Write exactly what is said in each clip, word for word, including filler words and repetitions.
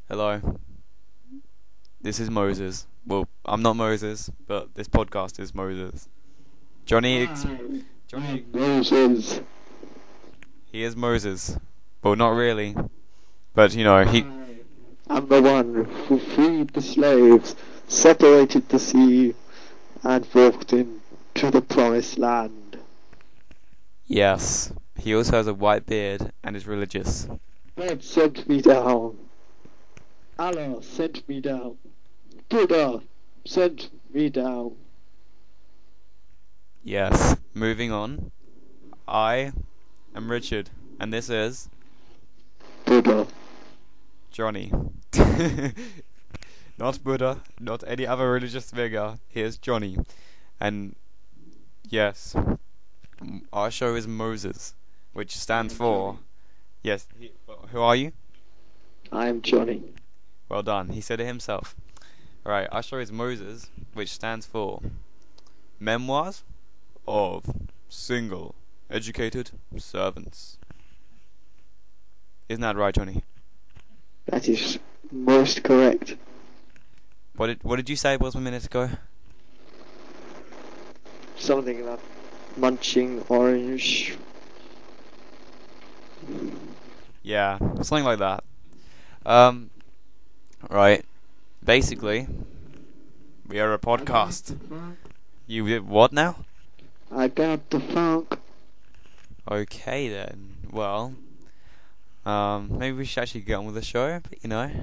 Hello, this is Moses. Well, I'm not Moses, but this podcast is Moses. Johnny, ex- Hi, Johnny, I'm Moses. he is Moses. Well, not really, but you know, he. I am the one who freed the slaves, separated the sea, and walked into the promised land. Yes, he also has a white beard and is religious. God sent me down. Allah sent me down. Buddha sent me down. Yes. Moving on. I am Richard, and this is Buddha. Johnny. Not Buddha, not any other religious figure. Here's Johnny, and yes, m- our show is Moses, which stands for. Yes. He, who are you? I am Johnny. Well done. He said it himself. Alright, our show is Moses, which stands for Memoirs of Single Educated Servants. Isn't that right, Johnny? That is most correct. What did What did you say was a minute ago? Something about munching orange. Yeah, something like that. Um, right. Basically, we are a podcast. You did what now? I got the funk. Okay then. Well, um, maybe we should actually get on with the show. But, you know.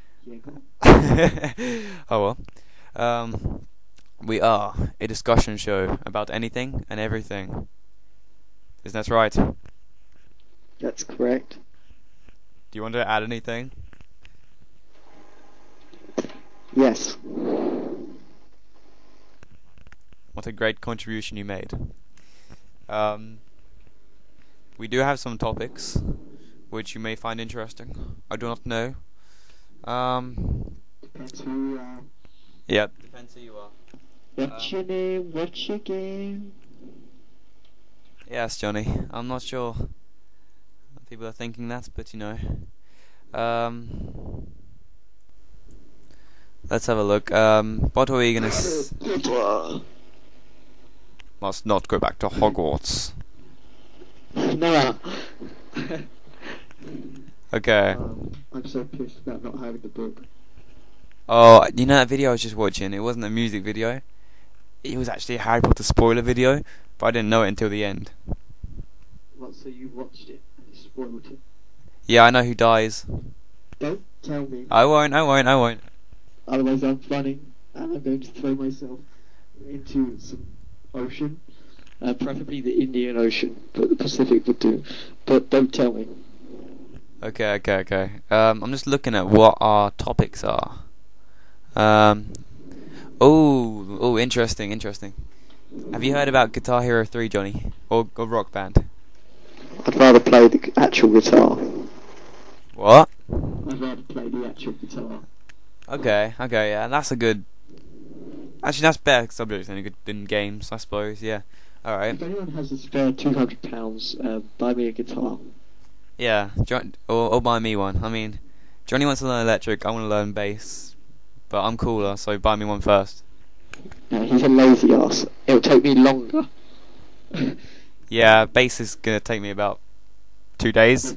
Oh well. Um, we are a discussion show about anything and everything. Isn't that right? Do That's correct. you want to add anything? Yes. What a great contribution you made. Um, we do have some topics which you may find interesting. I do not know. Um, Depends who you are. yeah, depends who you are. What's Um, your name? What's your game? Yes, Johnny. I'm not sure people are thinking that, but you know. Um, let's have a look. Um, what are we gonna? S- Must not go back to Hogwarts. No. Okay. Um, I'm so pissed about not having the book. Oh, you know that video I was just watching? It wasn't a music video. It was actually a Harry Potter spoiler video, but I didn't know it until the end. What, so you watched it and you spoiled it? Yeah, I know who dies. Don't tell me. I won't, I won't, I won't. Otherwise I'm running and I'm going to throw myself into some ocean. Uh, preferably the Indian Ocean, but the Pacific would do. But don't tell me. Okay, okay, okay. Um, I'm just looking at what our topics are. Um, oh, oh, interesting, interesting. Have you heard about Guitar Hero three, Johnny? Or, or Rock Band? I'd rather play the actual guitar. What? I'd rather play the actual guitar. Okay, okay, yeah, that's a good... Actually, that's better subject than, good, than games, I suppose, yeah. Alright. If anyone has a spare two hundred pounds, uh, buy me a guitar. Yeah, John, or, or buy me one. I mean, Johnny wants to learn electric, I want to learn bass. But I'm cooler, so buy me one first. No, he's a lazy ass. It'll take me longer. Yeah, bass is gonna take me about two days.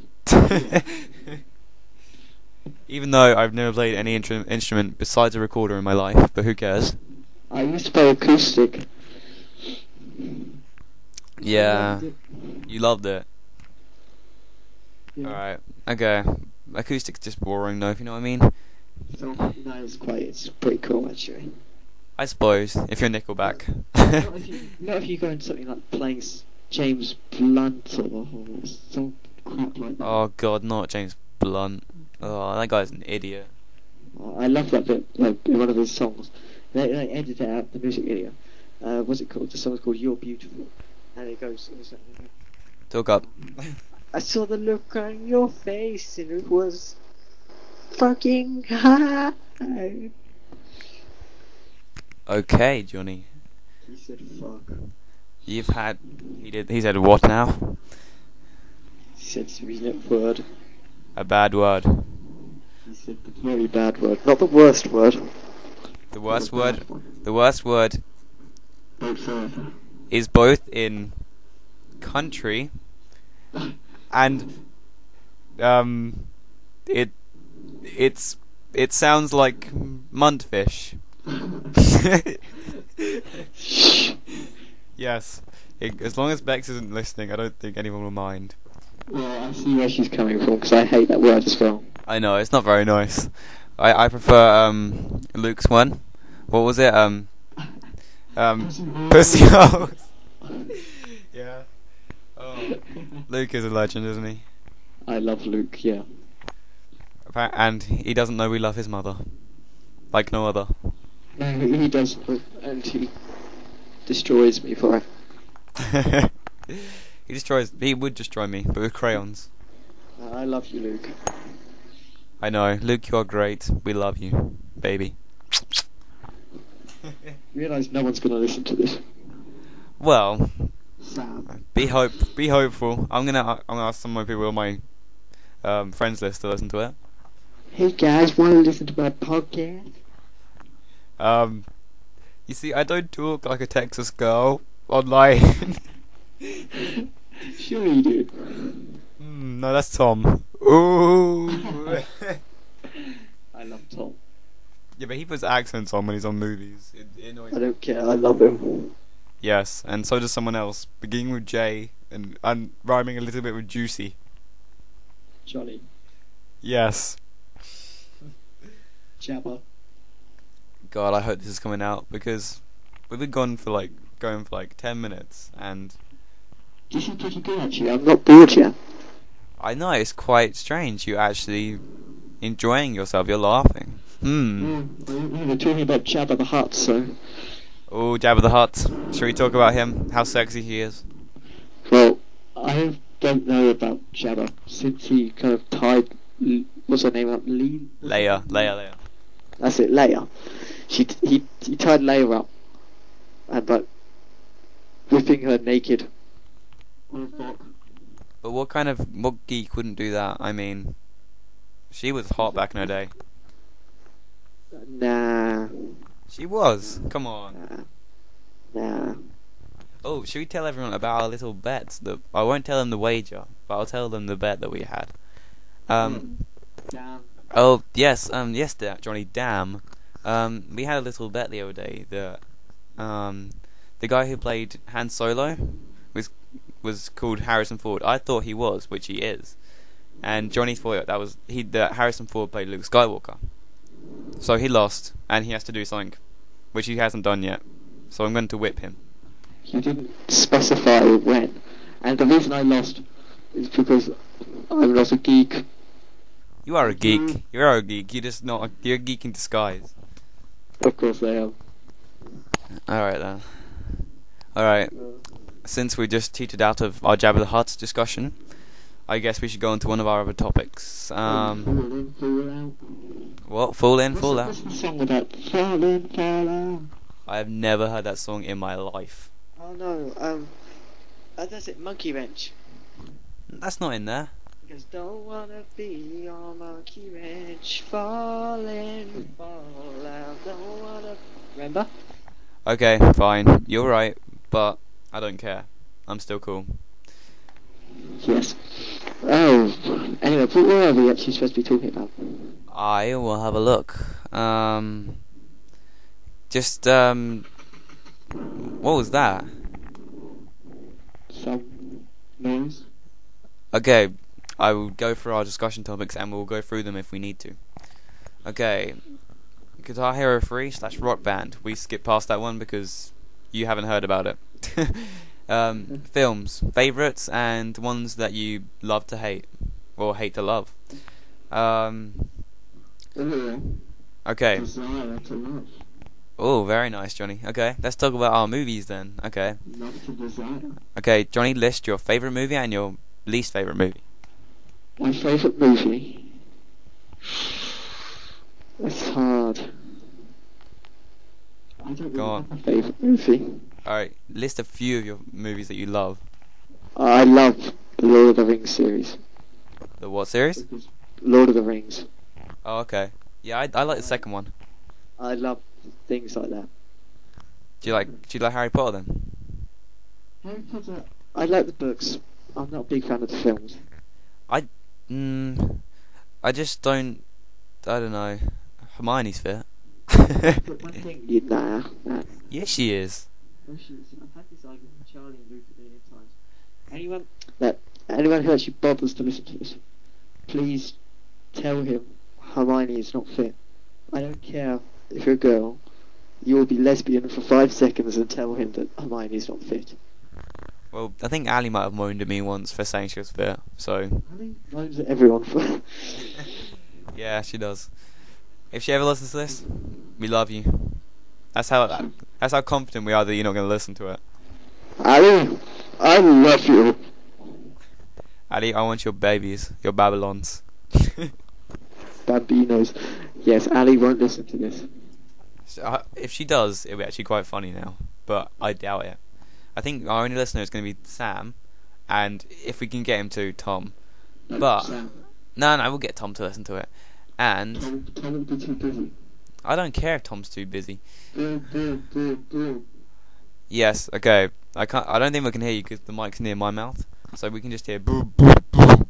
Even though I've never played any intru- instrument besides a recorder in my life, but who cares? I used to play acoustic. Yeah, I loved it. you loved it. Yeah. Alright, okay. Acoustic's just boring though, if you know what I mean. So, no, it's quite, it's pretty cool actually. I suppose, if you're Nickelback. not, if you, not if you go into something like playing s- James Blunt or, or some crap like that. Oh god, not James Blunt. Oh, that guy's an idiot. Oh, I love that bit, like, in one of his songs. They, they edited out the music video. Uh, what's it called? The song's called You're Beautiful. And it goes... It's like, Talk up. I saw the look on your face and it was fucking high. Okay, Johnny. He said fuck. You've had... He did. He said what now? He said some next word. A bad word. He said the very bad word. Not the worst word. The worst The word. bad one. The worst word Vote forever. is both in country and um, it it's it sounds like muntfish. Yes. It, as long as Bex isn't listening, I don't think anyone will mind. Well, I see where she's coming from, because I hate that word as well. I know, it's not very nice. I, I prefer um Luke's one. What was it? Um um Pussy Holes. Yeah. Oh. Luke is a legend, isn't he? I love Luke, yeah. Appa- And he doesn't know we love his mother. Like no other. No, he does, and he destroys me for it. He destroys he would destroy me, but with crayons. Uh, I love you, Luke. I know. Luke, you are great. We love you, baby. Realise no one's going to listen to this. Well, Sam. be hope be hopeful. I'm gonna I'm gonna ask some more people on my um, friends list to listen to it. Hey guys, want to listen to my podcast? Um, you see, I don't talk like a Texas girl online. Sure you do. Mm, no, that's Tom. Ooh. I love Tom. Yeah, but he puts accents on when he's on movies. It, it annoys I me. don't care, I love him. Yes, and so does someone else, beginning with J and and rhyming a little bit with Juicy. Johnny. Yes. Jabba. God, I hope this is coming out because we've been gone for like going for like ten minutes, and This is pretty good actually, I'm not bored yet. I know it's quite strange. You're actually enjoying yourself. You're laughing. Hmm. Mm, we were talking about Jabba the Hutt, so... Oh, Jabba the Hutt. Shall we talk about him? How sexy he is. Well, I don't know about Jabba, since he kind of tied... L- what's her name up? Lee? Leia, Leia, Leia. That's it, Leia. She t- he, he tied Leia up, and but whipping her naked on a fork. But what kind of what geek wouldn't do that? I mean, she was hot back in her day. Nah, She was. Come on. nah, nah. Oh, should we tell everyone about our little bets? That I won't tell them the wager, but I'll tell them the bet that we had. Um. Damn. Oh yes. Um. Yes, da- Johnny. Damn. Um. We had a little bet the other day that um the guy who played Han Solo was was called Harrison Ford. I thought he was, which he is, and Johnny thought that was he. That Harrison Ford played Luke Skywalker. So he lost, and he has to do something, which he hasn't done yet. So I'm going to whip him. You didn't specify when, and the reason I lost is because I'm not a geek. You are a geek. You are a geek. You're just not. A, you're a geek in disguise. Of course I am. All right then. All right. Since we just cheated out of our Jabba the Hutt discussion, I guess we should go on to one of our other topics. Um, fall in, fall out. what? Fall in, What's fall the, out. What's the song about? Fall in, fall out. I have never heard that song in my life. Oh no, um, uh, that's it, Monkey Wrench. That's not in there. Because don't wanna be on Monkey Wrench, fall in, fall out, don't wanna... Remember? Okay, fine. You're right, but I don't care. I'm still cool. Yes. Oh, anyway, but what are we actually supposed to be talking about? I will have a look. Um, just um, what was that? Some noise? Okay, I will go through our discussion topics and we'll go through them if we need to. Okay, Guitar Hero three slash Rock Band. We skip past that one because you haven't heard about it. um, films, favourites, and ones that you love to hate or hate to love. Um, okay. Desire to love. Oh, very nice, Johnny. Okay, let's talk about our movies then. Okay. Love to desire. Okay, Johnny, list your favourite movie and your least favourite movie. My favourite movie? It's hard. I don't Go really on. have a favourite movie. Alright, list a few of your movies that you love. I love the Lord of the Rings series. The what series? Because Lord of the Rings. Oh, okay. Yeah, I I like the second one. I love things like that. Do you like Do you like Harry Potter then? Harry Potter. I like the books. I'm not a big fan of the films. Mm, I just don't. I don't know. Hermione's fit. But one thing, you, nah, nah. Yes, she is. Oh, she is. I've had this argument with Charlie and Luke a million times. Anyone that anyone who actually bothers to listen to this, please tell him Hermione is not fit. I don't care if you're a girl. You will be lesbian for five seconds and tell him that Hermione is not fit. Well, I think Ali might have moaned at me once for saying she was fit. So Ali moans at everyone for. yeah, she does. If she ever listens to this, we love you. That's how that's how confident we are that you're not going to listen to it. Ali, I love you. Ali, I want your babies, your Babylons. Bambinos. Yes, Ali won't listen to this. So, uh, if she does, it'll be actually quite funny now, but I doubt it. I think our only listener is going to be Sam, and if we can get him to, Tom. No, But Sam. no, no, we'll get Tom to listen to it. And Tom, Tom will be too busy. I don't care if Tom's too busy. Boom, boom, boom, boom. Yes, okay. I can't. I don't think we can hear you because the mic's near my mouth, so we can just hear boo boo boo.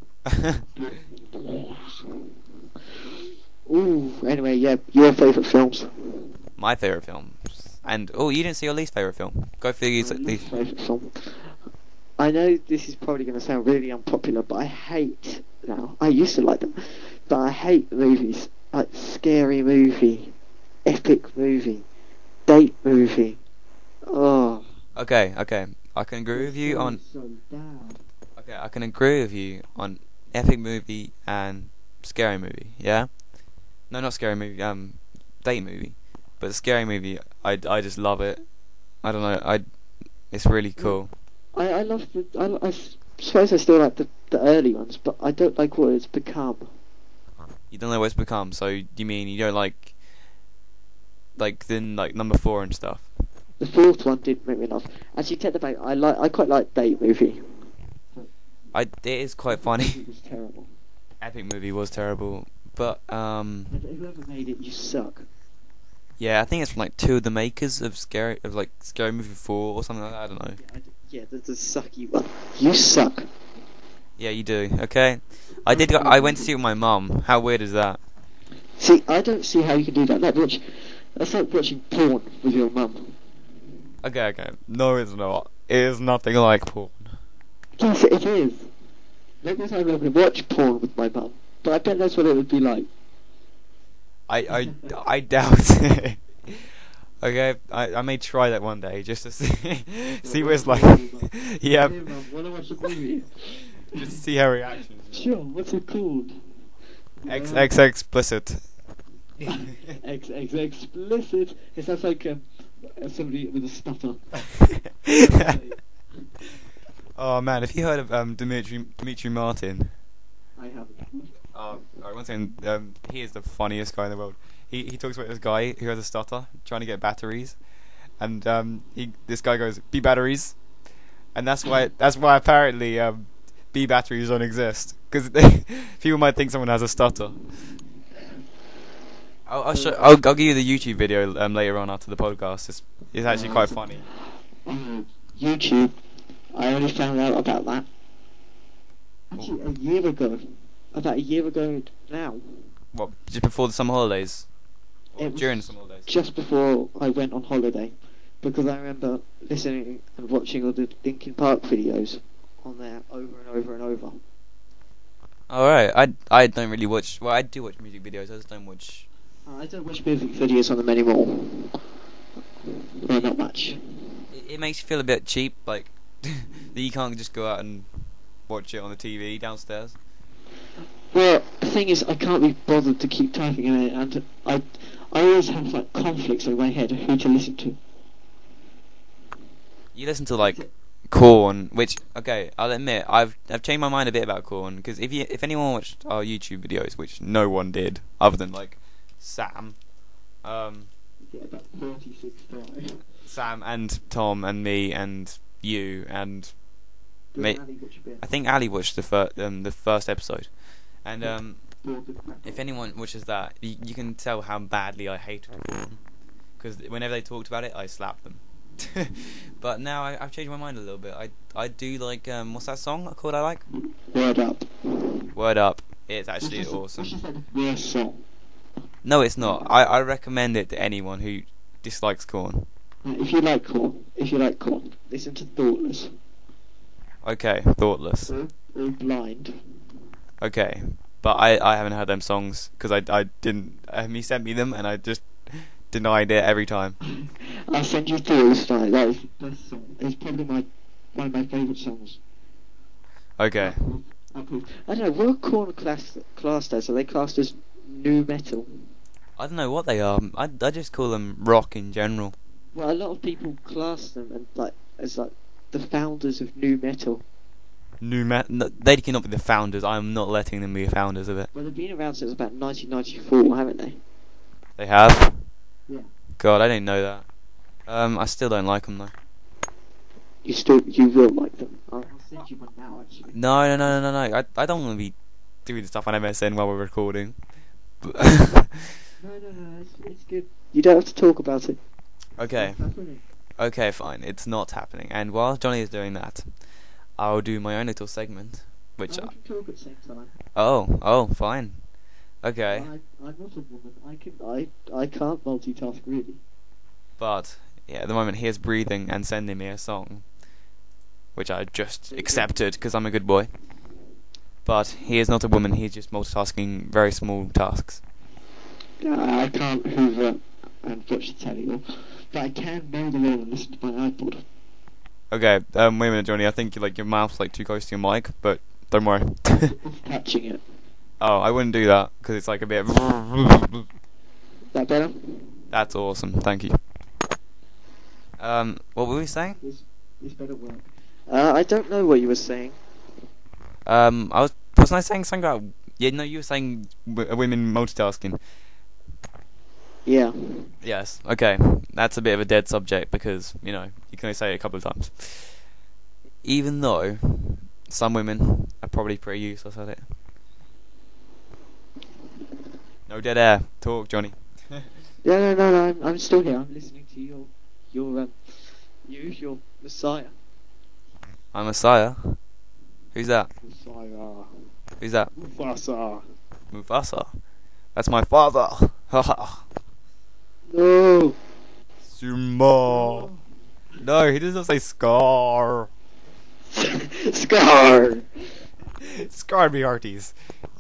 Ooh. Anyway, yeah, your favourite films. My favourite film. And oh, you didn't see your least favourite film. Go for these. My these. least favourite film. I know this is probably going to sound really unpopular, but I hate now. I used to like them, but I hate movies like scary movie, epic movie, date movie. Oh. Okay, okay. I can agree with you so, on. So bad. Okay, I can agree with you on epic movie and scary movie. Yeah. No, not scary movie. Um, date movie. But the scary movie, I, I just love it. I don't know. I. It's really cool. I, I love the. I, I suppose I still like the, the early ones, but I don't like what it's become. You don't know what it's become. So you mean you don't like, like then like number four and stuff. The fourth one did make me laugh. Actually, take the back. I like. I quite like date movie. I. It is quite funny. It was terrible. Epic movie was terrible, but um. Whoever made it, you suck. Yeah, I think it's from like two of the makers of scary of like Scary Movie four or something like that. I don't know. Yeah, I d- yeah the, the sucky one. You suck. Yeah, you do. Okay, I did. Go, I went to see it with my mum. How weird is that? See, I don't see how you can do that. Like watch, that's like watching porn with your mum. Okay, okay. No, it's not. It is nothing like porn. Yes, it is. Maybe I'm going to watch porn with my mum, but I bet that's what it would be like. I, I, I doubt it. Okay, I, I may try that one day just to see see what it's like. Yeah. Hey, mum, wanna watch a movie? Just to see her reaction. Sure. What's it called? X X explicit. X X explicit. It sounds like um, somebody with a stutter. Oh man, have you heard of um Dimitri Dimitri Martin? I haven't. Oh, alright, one second. Um, he is the funniest guy in the world. He he talks about this guy who has a stutter trying to get batteries, and um he this guy goes B batteries, and that's why that's why apparently um B batteries don't exist because people might think someone has a stutter. I'll I'll, show, I'll I'll give you the YouTube video um later on after the podcast. It's it's actually quite funny. Uh, YouTube. I only found out about that actually a year ago. About a year ago now. What, just before the summer holidays? Or It was during the summer holidays? Just before I went on holiday, because I remember listening and watching all the Linkin Park videos on there over and over and over. Alright, I I don't really watch. Well, I do watch music videos. I just don't watch. Uh, I don't watch music videos on them anymore. Well, not much. It, it makes you feel a bit cheap, like that you can't just go out and watch it on the T V downstairs. Well, the thing is, I can't be bothered to keep typing in it, and I, I always have like conflicts in my head of who to listen to. You listen to like Korn, which okay, I'll admit I've I've changed my mind a bit about Korn because if you if anyone watched our YouTube videos, which no one did, other than like Sam, um, Yeah, about thirty-six times. Sam and Tom and me and you and Good Mate, Ali, watch a bit. I think Ali watched the first um the first episode, and um If anyone watches that, you, you can tell how badly I hated Korn. Because whenever they talked about it, I slapped them. But now I, I've changed my mind a little bit. I I do like um what's that song called? I like Word Up. Word Up. It's actually Which is- awesome. Which is like the worst song. No, it's not. I I recommend it to anyone who dislikes Korn. Uh, if you like Korn, if you like Korn, listen to Thoughtless Okay, Thoughtless. or, or Blind. Okay, but I I haven't heard them songs because I I didn't. Um, he sent me them and I just denied it every time. I'll send you Thoughtless tonight. That is the best song. It's probably my one of my favourite songs. Okay. I don't know. What are Korn class, classed as? Are they classed as new metal? I don't know what they are. I I just call them rock in general. Well, a lot of people class them and like as like the founders of new metal. New met. No, they cannot be the founders. I'm not letting them be the founders of it. Well, they've been around since about nineteen ninety-four, haven't they? They have. Yeah. God, I didn't know that. Um, I still don't like them though. You still, you will like them. I'll, I'll send you one now, actually. No, no, no, no, no, no. I I don't want to be doing stuff on M S N while we're recording. But No, no, no, it's, it's good. You don't have to talk about it. okay. It's happening. Okay, fine. It's not happening. And while Johnny is doing that, I'll do my own little segment, which. I can talk at the same time. Oh, oh, fine. Okay, I, I'm not a woman. I can, I, I can't multitask really. but yeah, at the moment he is breathing and sending me a song, which I just accepted because I'm a good boy. But he is not a woman. He is just multitasking very small tasks. Uh, I can't hoover and watch the telly, or, but I can mow the lawn and listen to my iPod. Okay, um, wait a minute, Johnny. I think like your mouth's like too close to your mic, but don't worry. It's touching it. Oh, I wouldn't do that because it's like a bit. That better? That's awesome. Thank you. Um, what were we saying? This, this better work. Uh, I don't know what you were saying. Um, I was wasn't I saying something about? Yeah, no, you were saying w- women multitasking. Yeah. Yes. Okay, that's a bit of a dead subject because you know you can only say it a couple of times. Even though some women are probably pretty useless at it. No dead air. Talk, Johnny. Yeah, no, no, no. I'm, I'm still here. I'm listening to your, your, um, you, your Messiah. I'm Messiah. Who's that? Messiah. Who's that? Mufasa. Mufasa. That's my father. Haha. No. Simba. No, he does not say Scar. Scar. Scar me hearties.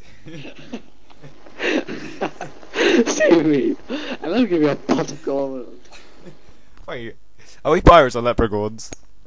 See me. And I'll give you a pot of gold. Wait, are we pirates or leprechauns?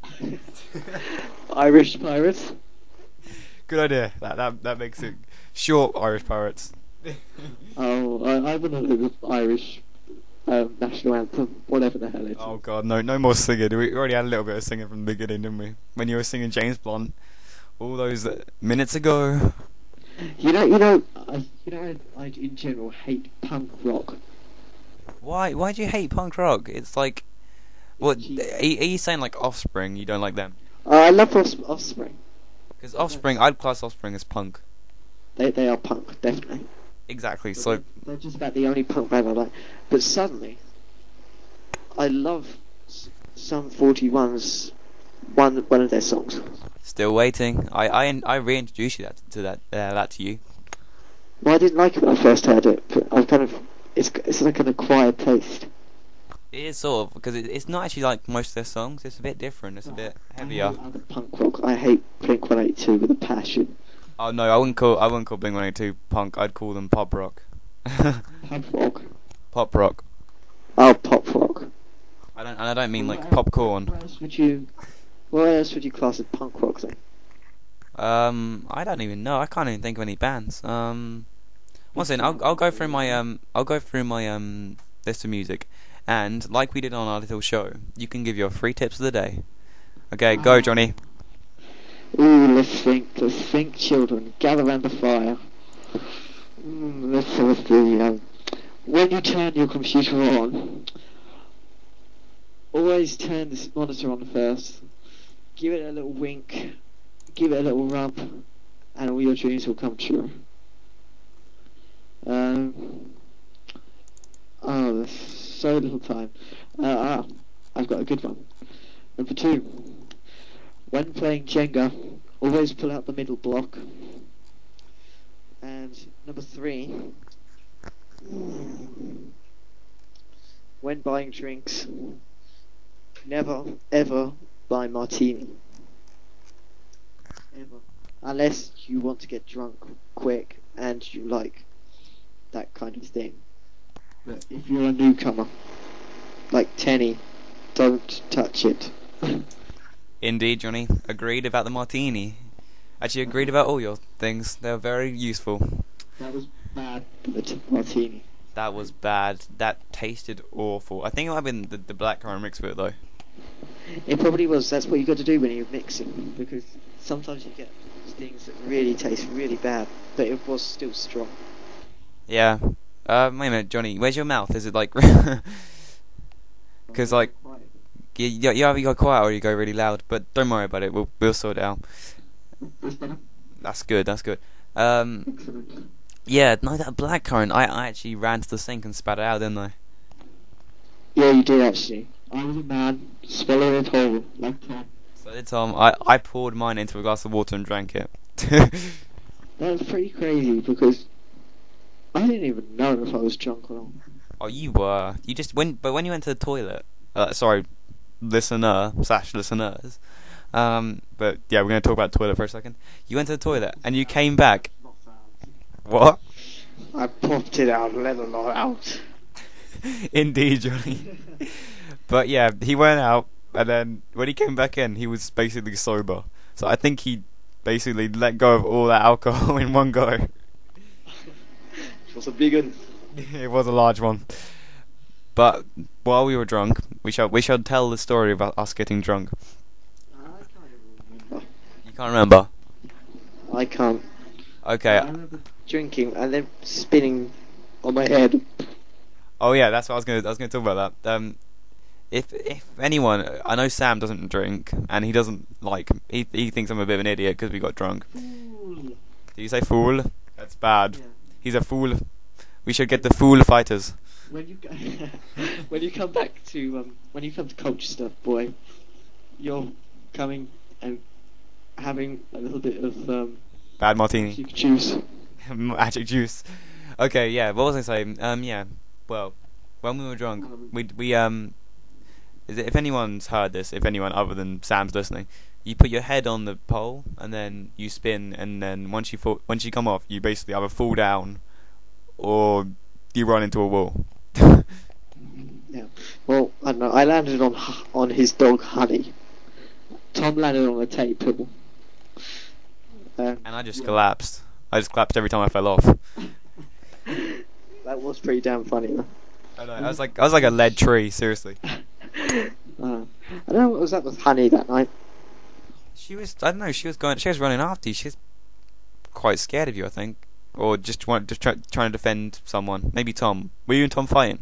Irish pirates. Good idea. That that that makes it short. Irish pirates. Oh, I, I want to know the Irish um, national anthem, whatever the hell it is. Oh god, no, no more singing. We already had a little bit of singing from the beginning, didn't we? When you were singing James Blunt all those uh, minutes ago. You know, you know, I, you know, I, I in general hate punk rock. Why? Why do you hate punk rock? It's like, what? Are, are you saying like Offspring? You don't like them? Uh, I love Off- Offspring. Because Offspring, I'd class Offspring as punk. They they are punk, definitely. Exactly. But So they're, they're just about the only punk band I like. But suddenly, I love S- Sum forty-one's one one of their songs. still waiting. I I I reintroduced you that to that uh, that to you. Well, I didn't like it when I first heard it, but I've kind of it's it's like an acquired taste. It is sort of because it, it's not actually like most of their songs. It's a bit different. It's a bit heavier. I hate other punk rock. I hate Blink one eighty-two with a passion. Oh no, I wouldn't call I wouldn't call Blink one eighty-two punk. I'd call them pop rock. Punk rock. Pop rock. Oh, pop rock. I don't and I don't mean like What popcorn. else would you? What else would you class as punk rock then? Um, I don't even know. I can't even think of any bands. Um, one second. I'll I'll go through my um I'll go through my um list of music, and like we did on our little show, you can give your three tips of the day. Okay, go, Johnny. Ooh, let's think. Let's think, children. Gather round the fire. Mm, let's let's do. Um, when you turn your computer on, always turn this monitor on first. Give it a little wink. Give it a little rub, and all your dreams will come true. Um, oh, there's so little time. Uh, ah, I've got a good one. Number two. When playing Jenga, always pull out the middle block. And number three. When buying drinks, never ever buy martini. Ever. Unless you want to get drunk quick and you like that kind of thing. But if you're a newcomer, like Tenny, don't touch it. Indeed, Johnny. Agreed about the martini. Actually, agreed about all your things. They're very useful. That was bad. The martini. That was bad. That tasted awful. I think it might have been the, the blackcurrant mix with it, though. It probably was. That's what you got to do when you're mixing, because sometimes you get things that really taste really bad, but it was still strong. Yeah. Uh, wait a minute, Johnny. Where's your mouth? Is it like... Because, like... You, you, you either go quiet or you go really loud. But don't worry about it. We'll, we'll sort it out. That's good. That's good. Um... Excellent. Yeah, no, that blackcurrant, I, I actually ran to the sink and spat it out, didn't I? Yeah, you did actually. I was a man, swallowed it whole, like Tom. So did Tom. I, I poured mine into a glass of water and drank it. That was pretty crazy, because I didn't even know if I was drunk or not. Oh, you were. You just went, but when you went to the toilet, uh, sorry, listener slash listeners, um, but yeah, we're going to talk about the toilet for a second. You went to the toilet and you came back. What? I popped it out, let it all out. Indeed, Johnny. But yeah, he went out, and then when he came back in, he was basically sober. So I think he basically let go of all that alcohol in one go. It was a big one. It was a large one. But while we were drunk, we shall we shall tell the story about us getting drunk. I can't even remember. You can't remember? I can't. Okay. I remember drinking and then spinning on my head. Oh yeah, that's what I was gonna I was gonna talk about that. Um, if if anyone, I know Sam doesn't drink, and he doesn't like he he thinks I'm a bit of an idiot because we got drunk. Fool. Did you say fool? That's bad. Yeah. He's a fool. We should get the fool fighters. When you go when you come back to um when you come to Colchester, boy, you're coming and having a little bit of um Bad martini. juice. Magic juice. Okay, yeah. What was I saying? Um, yeah. Well, when we were drunk, we we um. Is it, if anyone's heard this, if anyone other than Sam's listening, you put your head on the pole and then you spin, and then once you fall, once you come off, you basically either fall down or you run into a wall. Yeah. Well, I don't know. I landed on on his dog Honey. Tom landed on a table. Uh, And I just yeah. collapsed. I just collapsed every time I fell off. That was pretty damn funny, though. I know. I was like I was like a lead tree. Seriously. Uh, I don't know what was up with Honey that night. She was. I don't know. She was going. She was running after you. She was quite scared of you, I think, or just want just try, trying to defend someone. Maybe Tom. Were you and Tom fighting?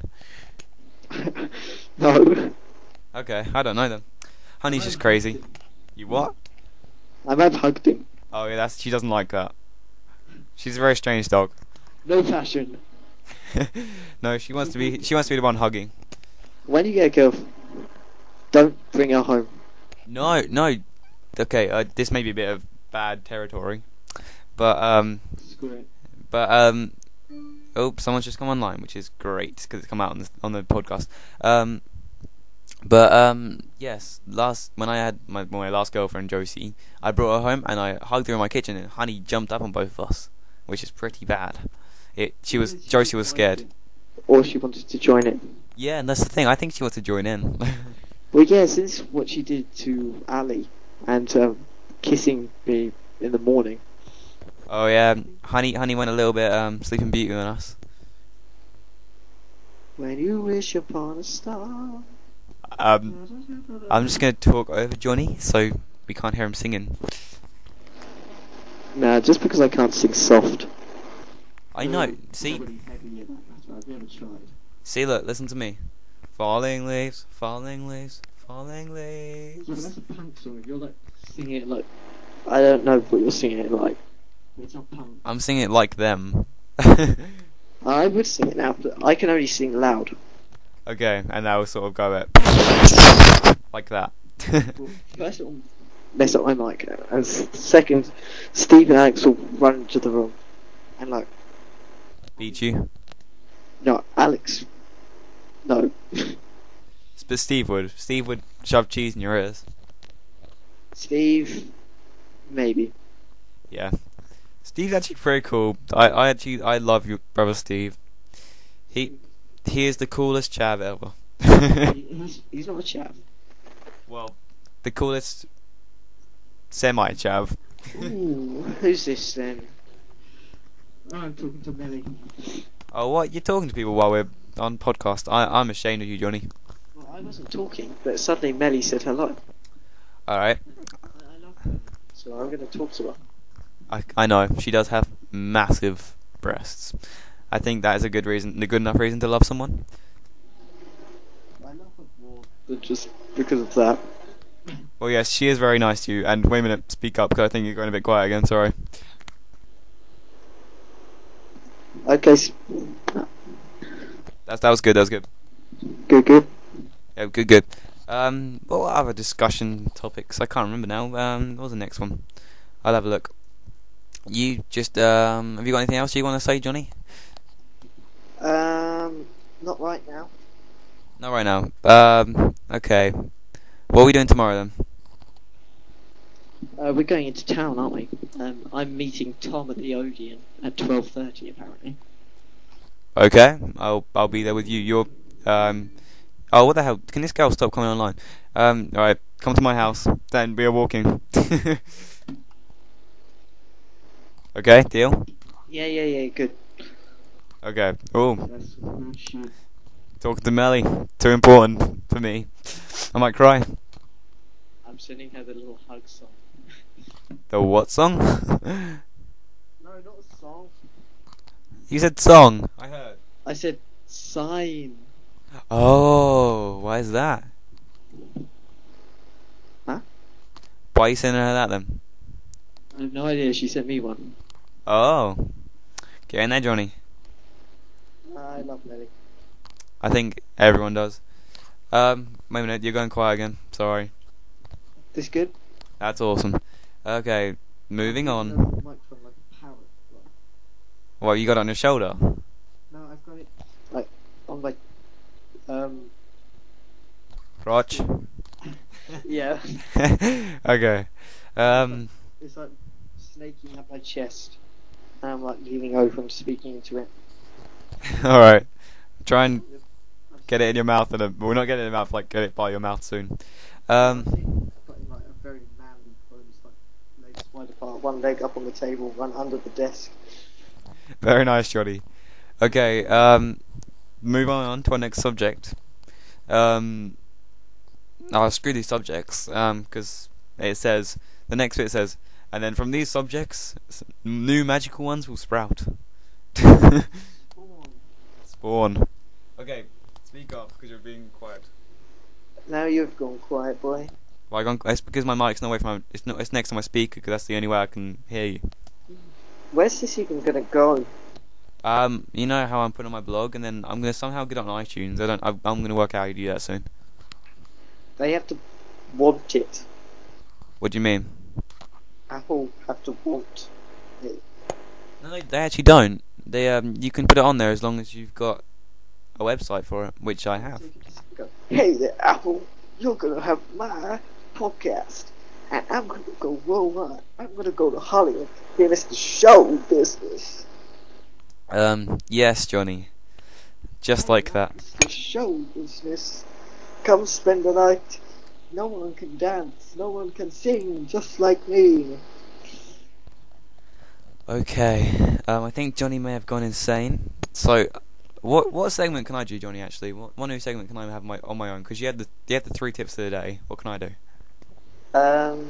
No. Okay, I don't know then. Honey's just crazy. You what? I might have hugged him. Oh yeah, that's she doesn't like that. She's a very strange dog. No fashion. No, she wants to be. She wants to be the one hugging. When you get a girl, don't bring her home. No, no. Okay, uh, this may be a bit of bad territory, but um, Screw it. but um, oh, someone's just come online, which is great because it's come out on the on the podcast. Um, but um, yes, last when I had my my last girlfriend Josie, I brought her home and I hugged her in my kitchen, and Honey jumped up on both of us, which is pretty bad. It she was Josie was scared. Or she wanted to join it. Yeah, and that's the thing. I think she wants to join in. Well, yeah, since what she did to Ali and um, kissing me in the morning. Oh yeah, Honey Honey went a little bit um Sleeping Beauty on us. When you wish upon a star. Um, I'm just gonna talk over Johnny so we can't hear him singing. Nah, just because I can't sing soft. I know. See, I've never tried. see, look, listen to me. Falling leaves, falling leaves, falling Yeah, but leaves. that's a punk song. If you're like singing it like, I don't know what you're singing it like. It's not punk. I'm singing it like them. I would sing it now, but I can only sing loud. Okay, and now we'll sort of go it like that. Well, first it will mess up my mic, and s- second, Steve and Alex will run into the room, and like, Beat you. no, Alex, no. But Steve would. Steve would shove cheese in your ears. Steve, maybe. Yeah. Steve's actually pretty cool. I, I actually I love your brother Steve. He he is the coolest chav ever. He- he's, he's not a chav. Well, the coolest semi chav. Ooh, who's this then? I'm talking to Melly. Oh, what? You're talking to people while we're on podcast. I I'm ashamed of you, Johnny. Well, I wasn't talking, but suddenly Melly said hello. Alright. I, I love her, so I'm going to talk to her. I, I know, she does have massive breasts. I think that is a good reason, a good enough reason to love someone. I love her more than just because of that. Well, yes, she is very nice to you. And wait a minute, speak up, because I think you're going a bit quiet again, sorry. Okay, s- That's, that was good, that was good. good, good. Yeah, good, good. Um, what other discussion topics? I can't remember now. Um, what was the next one? I'll have a look. You just, um, have you got anything else you want to say, Johnny? Um, not right now. Not right now. Um, okay. What are we doing tomorrow then? Uh, we're going into town, aren't we? Um, I'm meeting Tom at the Odeon at twelve thirty, apparently. Okay, I'll I'll be there with you. You're, um, oh, what the hell? Can this girl stop coming online? Um, alright, come to my house. Then we are walking. Okay, deal? Yeah, yeah, yeah, good. Okay. Oh, That's good shit. talk to Melly. Too important for me. I might cry. I'm sending her the little hug song. The what song? No, not a song. You said song. I heard. I said sign. Oh, why is that? Huh? Why are you sending her that then? I have no idea. She sent me one. Oh. Get in there, Johnny. I love Melly. I think everyone does. Um, wait a minute, you're going quiet again. Sorry. This good? That's awesome. Okay, moving on. Microphone like a parrot. What, you got it on your shoulder? No, I've got it like on my um. Crotch? Yeah. Okay. Um, It's like snaking up my chest, and I'm like leaning over and speaking into it. alright. Try and get it in your mouth, and a, we're not getting it in your mouth, like get it by your mouth soon. Um, I've got like a very manly pose, like legs wide apart, one leg up on the table, one under the desk. very nice, Johnny. Okay, um, move on to our next subject. Um, oh, screw these subjects, um, because it says, the next bit says, and then from these subjects, s- new magical ones will sprout. Spawn. Okay, speak up, because you're being quiet. Now you've gone quiet, boy. Well, I gone, it's because my mic's not away from my, it's not, it's next to my speaker, because that's the only way I can hear you. Where's this even gonna go? Um, you know how I'm putting on my blog, and then I'm gonna somehow get it on iTunes. I don't. I, I'm gonna work out how you do that soon. They have to want it. What do you mean? Apple have to want it. No, they, they actually don't. They um, you can put it on there as long as you've got a website for it, which I have. So you can just go, hey there, Apple, you're gonna have my podcast, and I'm gonna go worldwide. I'm gonna go to Hollywood. Then it's the show business. Um, yes, Johnny. Just like that. It's the show business. Come spend the night. No one can dance. No one can sing just like me. Okay. Um, I think Johnny may have gone insane. So, what what segment can I do, Johnny? Actually, what one new segment can I have my on my own? Because you had the you had the three tips of the day. What can I do? Um.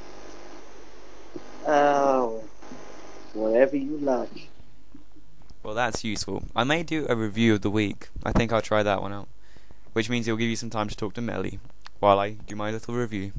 Oh. Whatever you like. Well, that's useful. I may do a review of the week. I think I'll try that one out. Which means it'll give you some time to talk to Melly while I do my little review.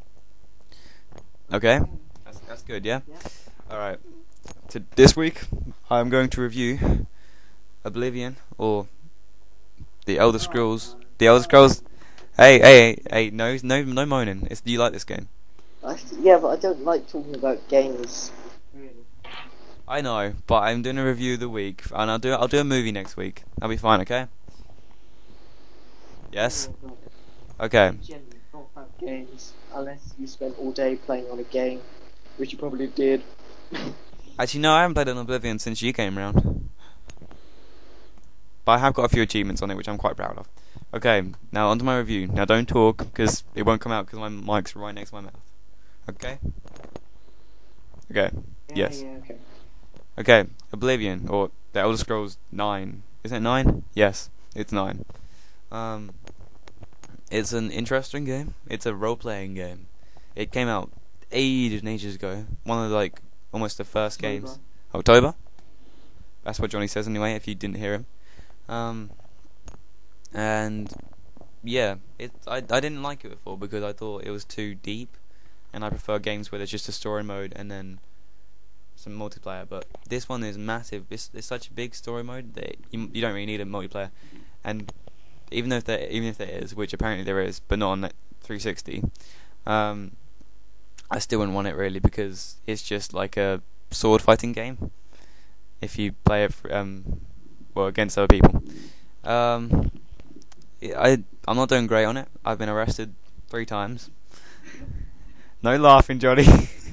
Okay? That's, that's good, yeah? Yeah. Alright. To this week, I'm going to review Oblivion or the Elder Scrolls. The Elder Scrolls. Hey, hey, hey! No, no, no moaning. It's, do you like this game? I, yeah, but I don't like talking about games. I know, but I'm doing a review of the week, and I'll do I'll do a movie next week. That'll be fine, okay? Yes. Okay. I'm generally not about games unless you spent all day playing on a game, which you probably did. Actually, no, I haven't played on Oblivion since you came round. But I have got a few achievements on it, which I'm quite proud of. Okay, now onto my review. Now don't talk, because it won't come out because my mic's right next to my mouth. Okay? Okay. Yeah, Yes. Yeah, okay. Okay, Oblivion, or The Elder Scrolls nine. Is it nine? Yes, it's nine. Um, it's an interesting game. It's a role-playing game. It came out ages and ages ago. One of the, like, almost the first October. games. October? That's what Johnny says anyway, if you didn't hear him. Um, and, yeah, it. I, I didn't like it before because I thought it was too deep, and I prefer games where there's just a story mode and then some multiplayer. But this one is massive. It's, it's such a big story mode that you, you don't really need a multiplayer. And even if there even if there is, which apparently there is, but not on three sixty, um, I still wouldn't want it really because it's just like a sword fighting game. If you play it, for, um, well, against other people, um, I I'm not doing great on it. I've been arrested three times. No laughing, Johnny.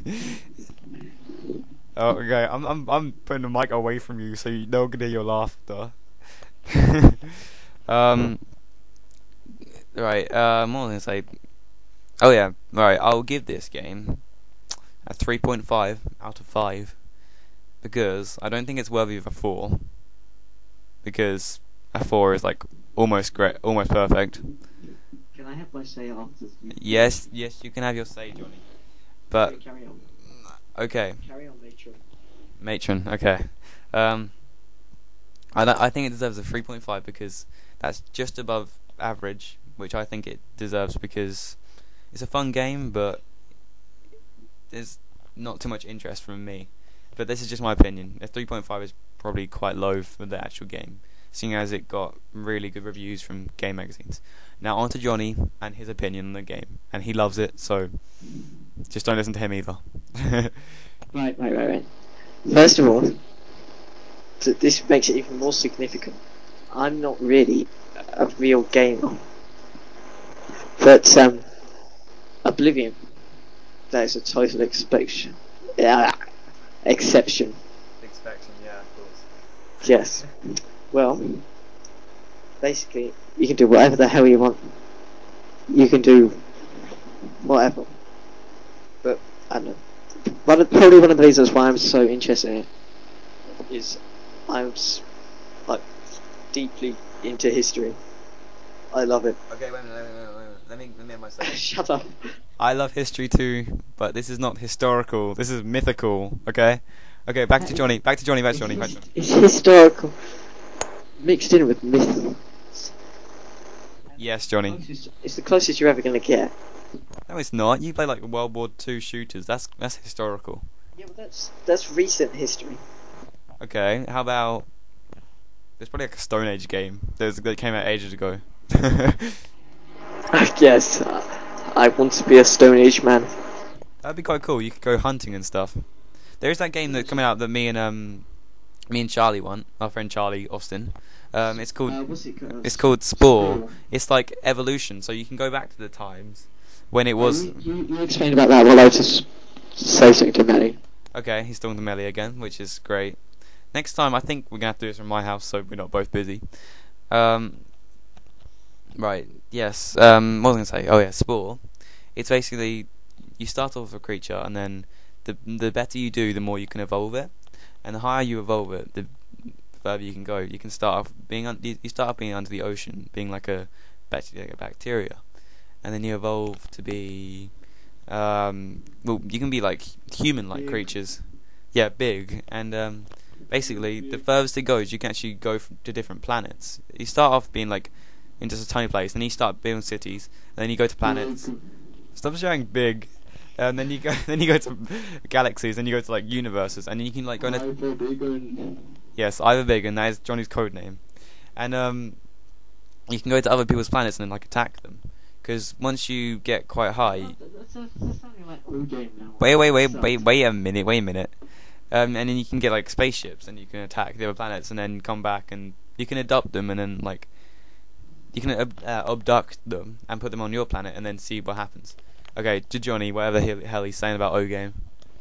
Oh, okay. I'm I'm I'm putting the mic away from you so you don't get your laughter. um. Right. Um. What was I gonna say? Oh yeah. Right. I'll give this game a three point five out of five because I don't think it's worthy of a four. Because a four is like almost great, almost perfect. Can I have my say after? Yes. Yes. You can have your say, Johnny. But Okay, carry on. okay. Carry on, matron. Matron, okay. Um, I don't- I think it deserves a three point five because that's just above average, which I think it deserves because it's a fun game, but there's not too much interest from me. But this is just my opinion. A three point five is probably quite low for the actual game, seeing as it got really good reviews from game magazines. Now on to Johnny and his opinion on the game, and he loves it, so just don't listen to him either. Right, right, right, right. First of all, th- this makes it even more significant. I'm not really a real gamer, but um, Oblivion, that is a total exception. Yeah, exception. Exception, yeah, of course. Yes. Well, basically, you can do whatever the hell you want. You can do whatever. But I don't know. One of, probably one of the reasons why I'm so interested in it is I'm s- like deeply into history. I love it. Okay, wait a minute, wait a minute, wait a minute. Let me, let me have my say. Shut up. I love history too, but this is not historical. This is mythical. Okay, okay. Back to Johnny. Back to Johnny. Back to Johnny. Back to Johnny. It's historical mixed in with myth. Yes, Johnny. It's the closest you're ever going to get. No, it's not. You play like World War Two shooters. That's that's historical. Yeah, but that's that's recent history. Okay. How about? There's probably like a Stone Age game. There's that came out ages ago. I guess uh, I want to be a Stone Age man. That'd be quite cool. You could go hunting and stuff. There is that game that's coming out that me and um, me and Charlie want. Our friend Charlie Austin. Um, it's called. Uh, what's it called? It's called Spore. It's like evolution, so you can go back to the times when it was. You, you, you explained about that while I was just say something to Melly. Okay, he's talking to Melly again, which is great. Next time, I think we're gonna have to do this from my house, so we're not both busy. Um, right. Yes. Um, what was I gonna say? Oh yeah, Spore. It's basically you start off with a creature, and then the the better you do, the more you can evolve it, and the higher you evolve it, the further you can go. You can start off being un- you start off being under the ocean, being like a bacteria, a bacteria, and then you evolve to be um, well, you can be like human-like Big. creatures. Yeah, big, and um, basically the furthest it goes, you can actually go f- to different planets. You start off being like in just a tiny place, then you start building cities, and then you go to planets. Stop showing big. And then you go, then you go to galaxies, then you go to like universes, and then you can like go into. Yes, Iverbigon. That is Johnny's code name. And um, you can go to other people's planets and then like attack them. Because once you get quite high, That's, that's, that's sounding like O game now. wait, wait, wait, wait, wait a minute, wait a minute. Um, and then you can get like spaceships and you can attack the other planets and then come back and you can adopt them and then like you can ab- uh, abduct them and put them on your planet and then see what happens. Okay, to Johnny, whatever the hell he's saying about O game.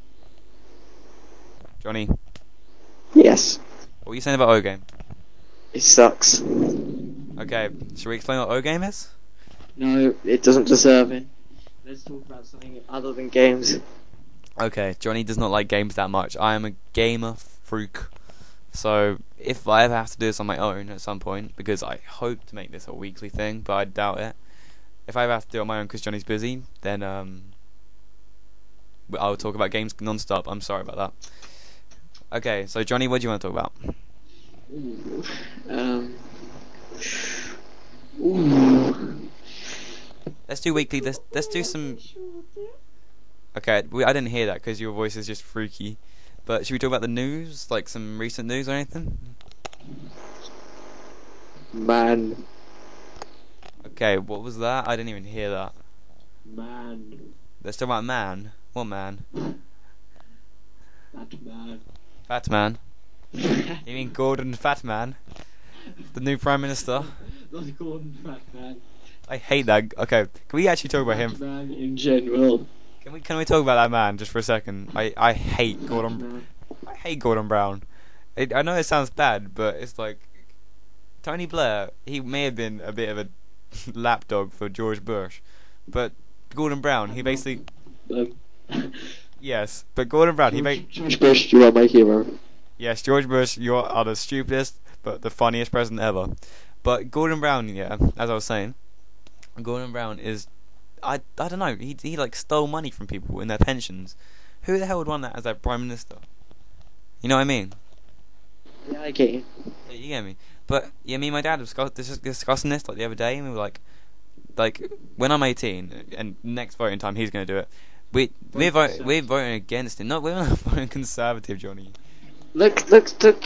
Johnny, Yes. what are you saying about O game? It sucks. Okay, should we explain what O game is? No, it doesn't deserve it. Let's talk about something other than games. Okay, Johnny does not like games that much. I am a gamer freak. So, if I ever have to do this on my own at some point, because I hope to make this a weekly thing, but I doubt it. If I ever have to do it on my own because Johnny's busy, then um, I'll talk about games non-stop. I'm sorry about that. Okay, so Johnny, what do you want to talk about? Ooh. Um. Ooh. Let's do weekly. Let's let's do some. Okay, we, I didn't hear that because your voice is just freaky. But should we talk about the news, like some recent news or anything? Man. Okay, what was that? I didn't even hear that. Man. Let's talk about man. What man? That man. Fat man. You mean Gordon Fat Man? The new Prime Minister? Not Gordon Fat Man. I hate that. Okay, can we actually talk about him? Fat Man in general. Can we can we talk about that man just for a second? I, I hate Fat Gordon. Man. I hate Gordon Brown. It, I know it sounds bad, but it's like Tony Blair. He may have been a bit of a lapdog for George Bush, but Gordon Brown. He basically Um, yes, but Gordon Brown. He George, made George Bush, you are my hero. yes, George Bush. You are the stupidest, but the funniest president ever. But Gordon Brown, yeah, as I was saying, Gordon Brown is. I, I don't know. He he like stole money from people in their pensions. Who the hell would want that as their prime minister? You know what I mean? Yeah, I get you. Yeah, you get me. But yeah, me and my dad were discuss- dis- discussing this like the other day, and we were like, like when I'm eighteen and next voting time he's gonna do it. We we're vo- we're voting against it. No, we're not voting Conservative, Johnny. Look, look, look.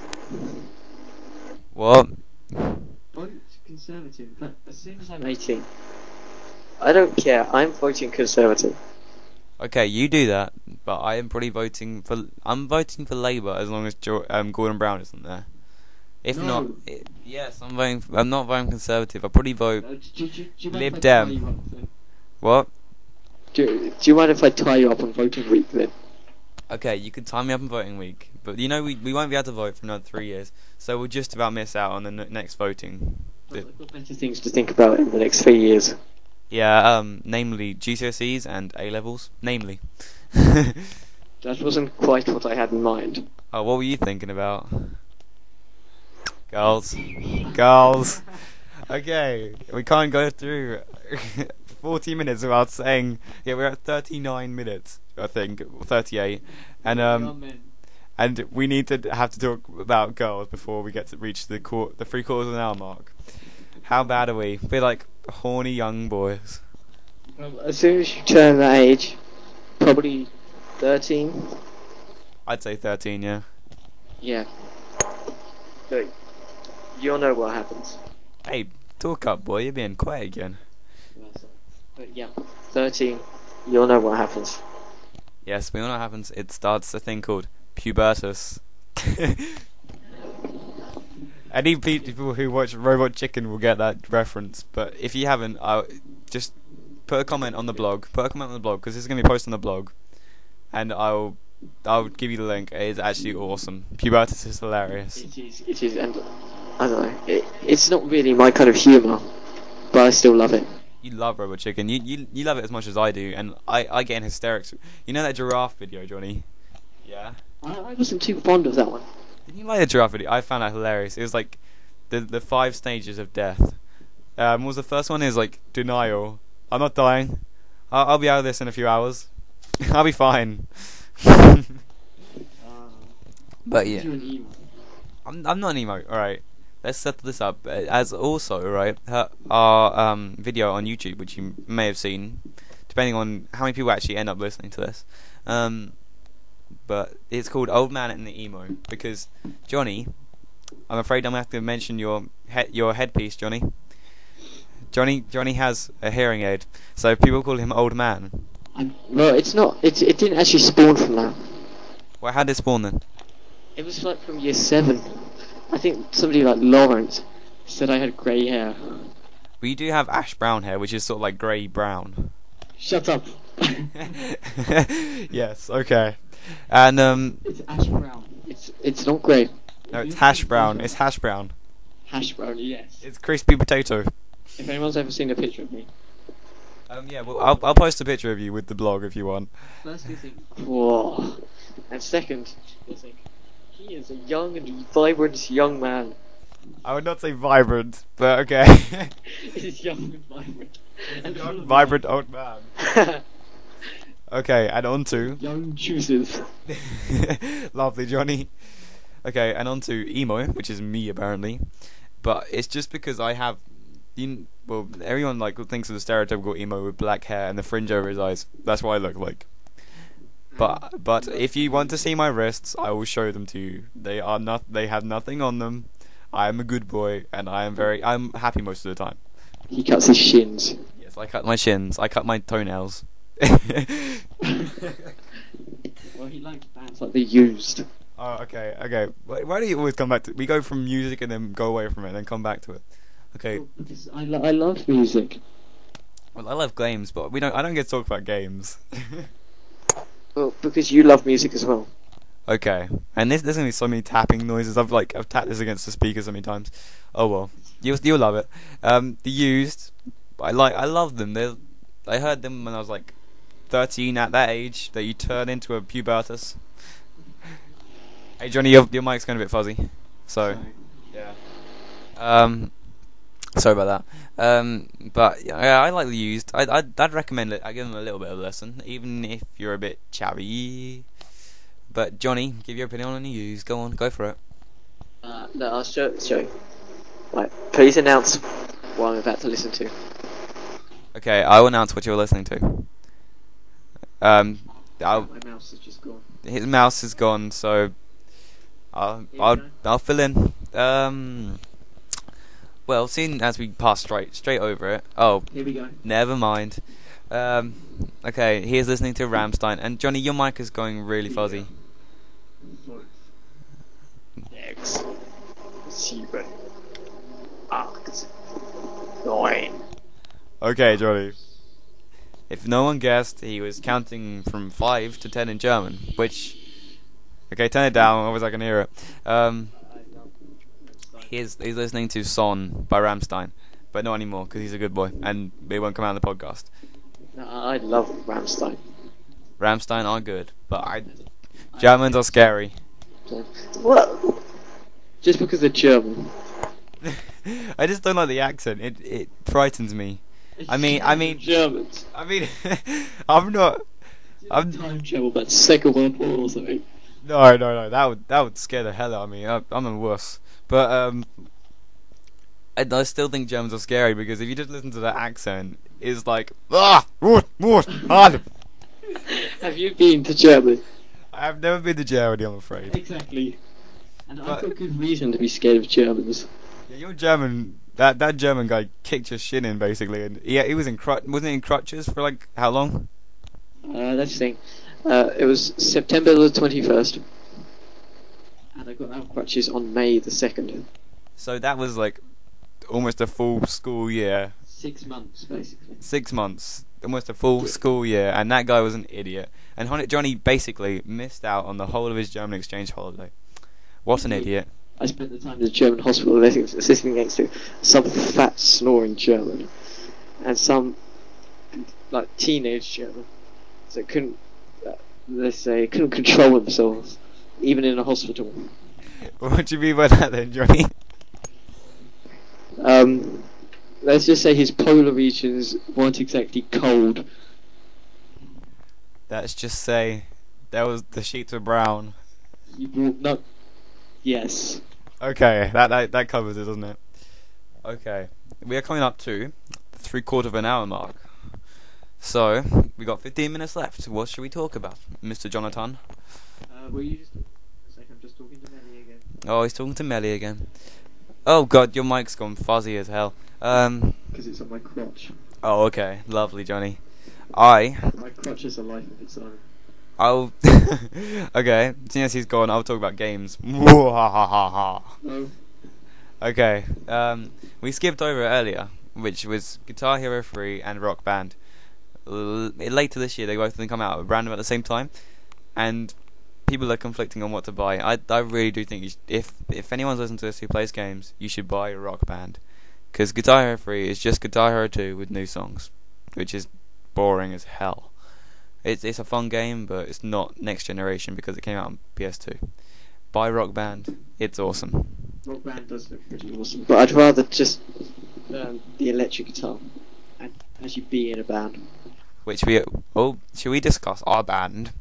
What? Vote Conservative, but as soon as I'm eighteen, I don't care. I'm voting Conservative. Okay, you do that, but I am probably voting for. I'm voting for Labour as long as jo- um, Gordon Brown isn't there. If No. not, I yes, I'm voting. For, I'm not voting Conservative. I'll probably vote. Uh, do, do, do you mind Lib if I Dem. tie you up then? What? Do, do you mind if I tie you up on voting week then? Okay, you can time me up in voting week, but you know we we won't be able to vote for another three years, so we'll just about miss out on the n- next voting. Well, I've got better things to think about in the next three years. Yeah, um, namely G C S Es and A levels, namely. That wasn't quite what I had in mind. Oh, what were you thinking about? Girls, girls. Okay, we can't go through forty minutes without saying. Yeah, we're at thirty-nine minutes, I think, or thirty-eight, and um, and we need to have to talk about girls before we get to reach the quar- the three quarters of an hour mark. How bad are we? We're like horny young boys. Well, as soon as you turn that age, probably thirteen. I'd say thirteen, yeah. Yeah. But you'll know what happens. Hey, talk up, boy. You're being quiet again. But yeah, thirteen. You'll know what happens. Yes, we all know what happens. It starts a thing called pubertus. Any people who watch Robot Chicken will get that reference, but if you haven't, I'll just put a comment on the blog. Put a comment on the blog because this is going to be posted on the blog, and I'll I'll give you the link. It is actually awesome. Pubertus is hilarious. It is. It is, and I don't know. It, it's not really my kind of humour, but I still love it. You love Robot Chicken. You you you love it as much as I do, and I I get in hysterics. You know that giraffe video, Johnny? Yeah. I, I wasn't too fond of that one. Didn't you like the giraffe video? I found that hilarious. It was like the the five stages of death. Um, what was the first one? Is like denial. I'm not dying. I'll, I'll be out of this in a few hours. I'll be fine. Uh, But yeah, you're an emo. I'm I'm not an emo. All right, let's settle this up. Uh, As also, right, her, our um video on YouTube, which you may have seen, depending on how many people actually end up listening to this. Um, but it's called Old Man and the Emo because Johnny, I'm afraid I'm gonna have to mention your he- your headpiece, Johnny. Johnny Johnny has a hearing aid, so people call him Old Man. I'm, well, it's not. It's it didn't actually spawn from that. Well, how did it spawn then? It was like from year seven. I think somebody like Lawrence said I had grey hair. Well, you do have ash brown hair, which is sort of like grey brown. Shut up. Yes. Okay. And um. It's ash brown. It's it's not grey. No, it's hash brown. It's hash brown. Hash brown. Yes. It's crispy potato. If anyone's ever seen a picture of me. Um. Yeah. Well, I'll I'll post a picture of you with the blog if you want. First you think, whoa. And second, you think, he is a young and vibrant young man. I would not say vibrant, but okay. He's young and vibrant. And Young, vibrant old man. Okay, and on to young juices. Lovely, Johnny. Okay, and on to emo, which is me apparently, but it's just because I have, you, well, everyone like thinks of the stereotypical emo with black hair and the fringe over his eyes. That's what I look like. But but if you want to see my wrists, I will show them to you. They are not. They have nothing on them. I am a good boy, and I am very. I'm happy most of the time. He cuts his shins. Yes, I cut my shins. I cut my toenails. Well, he likes bands like The Used. Oh, okay, okay. Why, why do you always come back to? We go from music and then go away from it, and then come back to it. Okay. Well, because I, lo- I love music. Well, I love games, but we don't. I don't get to talk about games. Well, because you love music as well. Okay, and this there's gonna be so many tapping noises. I've like I've tapped this against the speaker so many times. Oh well, you'll you'll love it. Um, The Used, I like I love them. They I heard them when I was like thirteen. At that age, that you turn into a pubertus. Hey Johnny, your your mic's going a bit fuzzy. So yeah. Um, sorry about that. Um, but yeah, I like The Used. I I'd, I'd recommend it. I give them a little bit of a lesson, even if you're a bit chavvy. But Johnny, give your opinion on The Used. Go on, go for it. Uh, no, I'll show, show you. Right, please announce what I'm about to listen to. Okay, I will announce what you're listening to. Um, I'll, My mouse is just gone. his mouse is gone, so I'll I'll I'll fill in. Um, well, seeing as we pass straight straight over it. Oh, Here we go. never mind. Um, okay, he is listening to Rammstein, and Johnny, your mic is going really fuzzy. Sechs, sieben, acht, neun. Okay, Johnny. If no one guessed, he was counting from five to ten in German, which... Okay, turn it down, otherwise I can hear it. Um, he's, he's listening to Son by Rammstein, but not anymore, because he's a good boy, and they won't come out in the podcast. No, I love Rammstein. Rammstein are good, but I... Germans are scary. What? Just because they're German. I just don't like the accent, it it frightens me. I mean, I mean... Germans. I mean, I'm not... I'm... Time travel about the Second World War or something. No, no, no. That would that would scare the hell out of me. I, I'm a wuss. But um, I, I still think Germans are scary because if you just listen to that accent, it's like ah, woot, woot, hard. Have you been to Germany? I've never been to Germany, I'm afraid. Exactly. And But- I've got good reason to be scared of Germans. Yeah, you're German. That that German guy kicked your shin in basically, and yeah, he was in cru- wasn't he in crutches for like how long? Uh, that's the thing. Uh, it was September the twenty-first. And I got out of crutches on May the second. So that was like almost a full school year. Six months, basically. Six months, almost a full school year, and that guy was an idiot. And Hon- Johnny basically missed out on the whole of his German exchange holiday. What an idiot! I spent the time in the German hospital sitting next to some fat snoring German and some like teenage German that couldn't, uh, let's say, couldn't control themselves even in a hospital. What do you mean by that then, Johnny? Um, let's just say his polar regions weren't exactly cold. Let's just say there was the sheets were brown. He brought no. Yes. Okay, that, that that covers it, doesn't it? Okay, we are coming up to the three quarter of an hour mark. So we got fifteen minutes left. What should we talk about, Mister Jonathan? Um, were you just... It's like I'm just talking to Melly again. Oh, he's talking to Melly again. Oh god, your mic's gone fuzzy as hell. Um. Because it's on my crotch. Oh, okay. Lovely, Johnny. I. My crotch is a life of its own. I'll. Okay. Seeing as he's gone, I'll talk about games. No. Okay. Um. We skipped over it earlier, which was Guitar Hero three and Rock Band. L- later this year, they both then come out random at the same time, and people are conflicting on what to buy. I I really do think you sh- if if anyone's listening to this who plays games, you should buy Rock Band, because Guitar Hero three is just Guitar Hero two with new songs, which is boring as hell. It's it's a fun game, but it's not next generation because it came out on P S two. Buy Rock Band, it's awesome. Rock Band does look pretty awesome, but I'd rather just learn the electric guitar and actually be in a band. Which we oh, should we discuss our band?